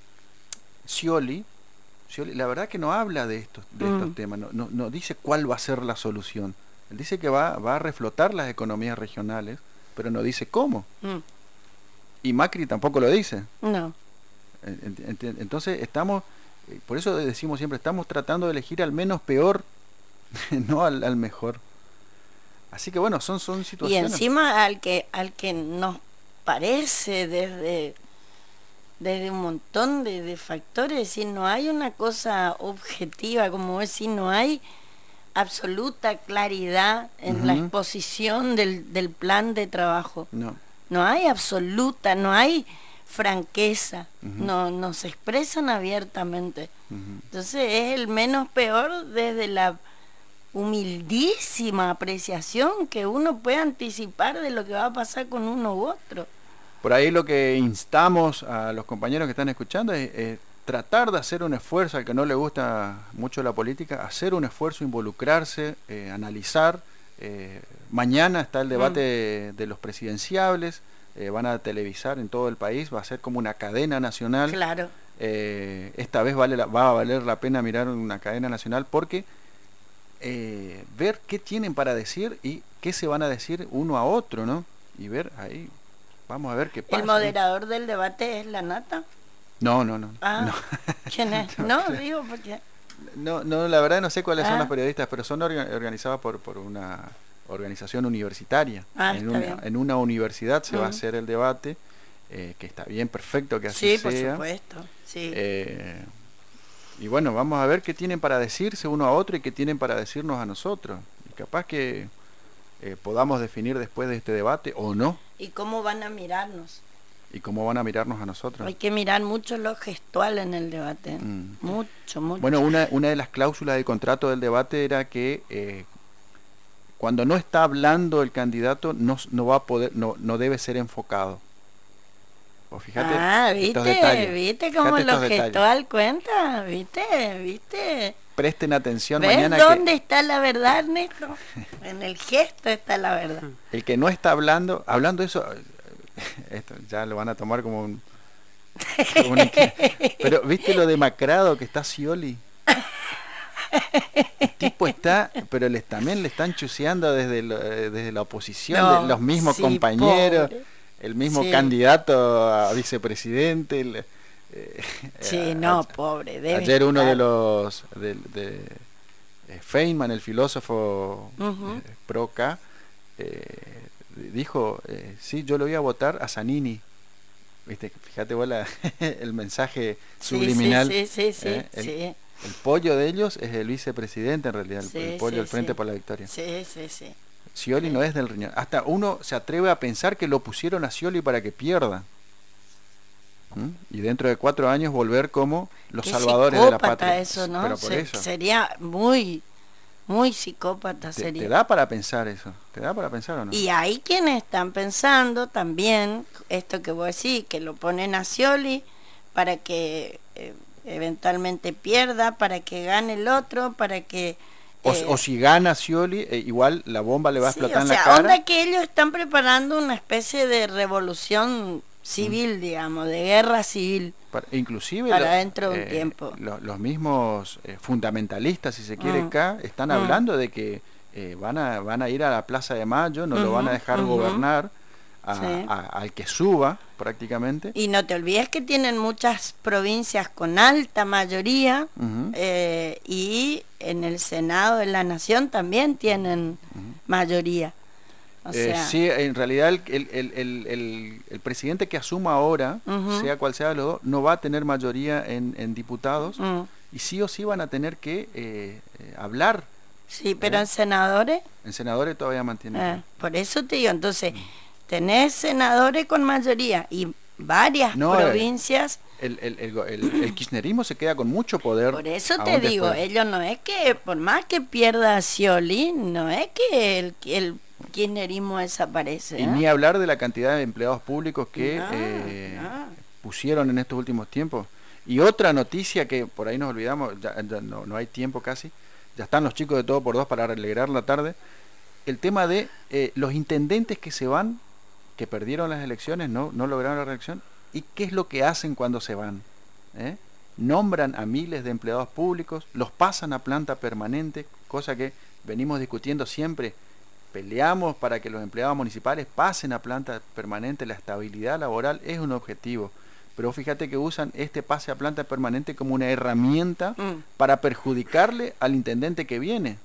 Scioli, Scioli, la verdad que no habla de estos, de estos Mm. temas, no, no, no dice cuál va a ser la solución. Él dice que va, va a reflotar las economías regionales, pero no dice cómo. Mm. Y Macri tampoco lo dice. No. Ent- ent- Entonces estamos, eh, por eso decimos siempre, estamos tratando de elegir al menos peor, no al, al mejor. Así que bueno, son, son Y situaciones. encima al que al que nos parece desde desde un montón de, de factores, es decir, no hay una cosa objetiva, como decir, no hay absoluta claridad en la Ujú. exposición del, del plan de trabajo. No. No hay absoluta, no hay franqueza, Ujú. no, no se expresan abiertamente. Ujú. Entonces es el menos peor desde la humildísima apreciación que uno puede anticipar de lo que va a pasar con uno u otro. Por ahí lo que instamos a los compañeros que están escuchando es, es tratar de hacer un esfuerzo, al que no le gusta mucho la política, hacer un esfuerzo, involucrarse, eh, analizar. Eh, mañana está el debate Mm. de, de los presidenciables, eh, van a televisar en todo el país, va a ser como una cadena nacional. Claro. Eh, esta vez vale la, va a valer la pena mirar una cadena nacional porque eh, ver qué tienen para decir y qué se van a decir uno a otro, ¿no? Y ver ahí, vamos a ver qué pasa. ¿El moderador del debate es la Nata? No, no, no. Ah, no. ¿quién es? No, digo porque... No, no, la verdad no sé cuáles son Ah. los periodistas, pero son orga- organizados por, por una organización universitaria. Ah, en, está una, bien. en una universidad se va a Mm. hacer el debate, eh, que está bien, perfecto que así Sí, por sea. supuesto. Sí. Eh, y bueno, vamos a ver qué tienen para decirse uno a otro y qué tienen para decirnos a nosotros. Y capaz que eh, podamos definir después de este debate o no, ¿Y cómo van a mirarnos? y cómo van a mirarnos a nosotros. Hay que mirar mucho lo gestual en el debate. Mm. Mucho, mucho. Bueno, una, una de las cláusulas del contrato del debate era que eh, cuando no está hablando el candidato no, no va a poder, no, no debe ser enfocado. O fíjate ah, estos ¿viste? detalles. ¿Viste cómo Fíjate lo estos detalles. gestual cuenta? ¿Viste? ¿Viste? Presten atención ¿Ves mañana dónde que está la verdad, Ernesto? En el gesto está la verdad. el que no está hablando, hablando de eso, esto ya lo van a tomar como un, como un pero ¿viste lo demacrado que está Scioli? El tipo está, pero les también le están chuseando desde, lo- eh, desde la oposición, No, de los mismos sí, compañeros, pobre. el mismo Sí. candidato a vicepresidente. el, eh, Sí, eh, no, a- pobre. Debe ayer uno de estar. los de, de eh, Feynman, el filósofo Ujú. eh, Proca, eh, dijo, eh, sí, yo lo voy a votar a Zanini. Viste, fíjate vos la- el mensaje Sí, subliminal. Sí, sí, sí, sí, eh, el, sí. el pollo de ellos es el vicepresidente en realidad, el, Sí, el pollo sí, del Frente sí. por la Victoria. Sí, sí, sí. Scioli Sí. no es del riñón. Hasta uno se atreve a pensar que lo pusieron a Scioli para que pierda. ¿Mm? Y dentro de cuatro años volver como los Qué salvadores de la psicópata patria. eso, ¿no? Pero por Se- eso. Sería muy, muy psicópata Te, sería. te da para pensar eso. ¿Te da para pensar o no? Y hay quienes están pensando también, esto que vos decís, que lo ponen a Scioli para que eh, eventualmente pierda, para que gane el otro, para que... O, eh, o si gana Scioli, eh, igual la bomba le va a sí, explotar o en sea, la cara. onda que ellos están preparando una especie de revolución civil, digamos, de guerra civil. para, inclusive para lo, dentro de un eh, tiempo. Lo, los mismos eh, fundamentalistas, si se quiere, Mm. acá, están Mm. hablando de que eh, van, a, van a ir a la Plaza de Mayo, no Ujú, lo van a dejar ujú. gobernar a- Sí. a- al que suba prácticamente. Y no te olvides que tienen muchas provincias con alta mayoría Ujú. eh, y en el Senado de la Nación también tienen mayoría. O Eh, sea, sí, en realidad el, el, el, el, el- el presidente que asuma ahora, Ujú. sea cual sea de los dos, no va a tener mayoría en, en diputados mm, y sí o sí van a tener que eh, eh, hablar. sí, pero ¿Eh? en senadores, En senadores todavía mantienen. eh, por eso te digo, entonces, tenés senadores con mayoría y varias No, eh, provincias. El, el, el, el- el kirchnerismo se queda con mucho poder. Por eso aún te digo, después. ellos no es que, por más que pierda Scioli, no es que el, el kirchnerismo desaparece. Y ¿eh? ni hablar de la cantidad de empleados públicos que No, eh, no. pusieron en estos últimos tiempos. Y otra noticia que por ahí nos olvidamos, ya, ya no, no hay tiempo casi, ya están los chicos de Todo por Dos para alegrar la tarde, el tema de eh, los intendentes que se van, que perdieron las elecciones, no, no lograron la reelección, y qué es lo que hacen cuando se van. ¿Eh? Nombran a miles de empleados públicos, los pasan a planta permanente, cosa que venimos discutiendo siempre. Peleamos para que los empleados municipales pasen a planta permanente, la estabilidad laboral es un objetivo. Pero fíjate que usan este pase a planta permanente como una herramienta Mm. para perjudicarle al intendente que viene,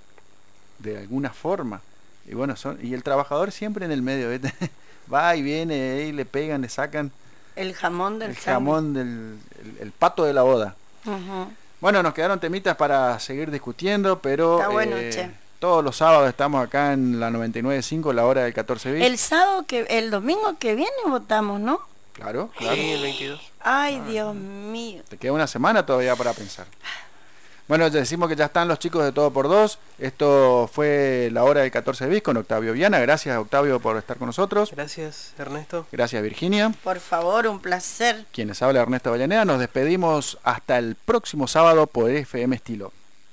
de alguna forma. Y bueno, son, y el trabajador siempre en el medio, ¿viste? Va y viene, y le pegan, le sacan El jamón del el sándwich. jamón del el, el pato de la boda. Ujú. Bueno, nos quedaron temitas para seguir discutiendo, pero Está bueno, eh, che. todos los sábados estamos acá en la noventa y nueve punto cinco, la hora del catorce bis. El sábado que, el domingo que viene votamos, ¿no? Claro, claro. Sí, el veintidós. Ay, Dios mío. Te queda una semana todavía para pensar. Bueno, ya decimos que ya están los chicos de Todo por Dos. Esto fue la hora del catorce bis con Octavio Viana. Gracias, Octavio, por estar con nosotros. Gracias, Ernesto. Gracias, Virginia. Por favor, un placer. Quienes habla Ernesto Avellaneda. Nos despedimos hasta el próximo sábado por F M Estilo.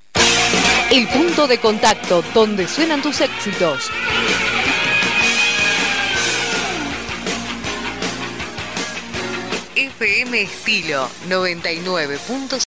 El punto de contacto donde suenan tus éxitos. F M Estilo noventa y nueve punto cinco.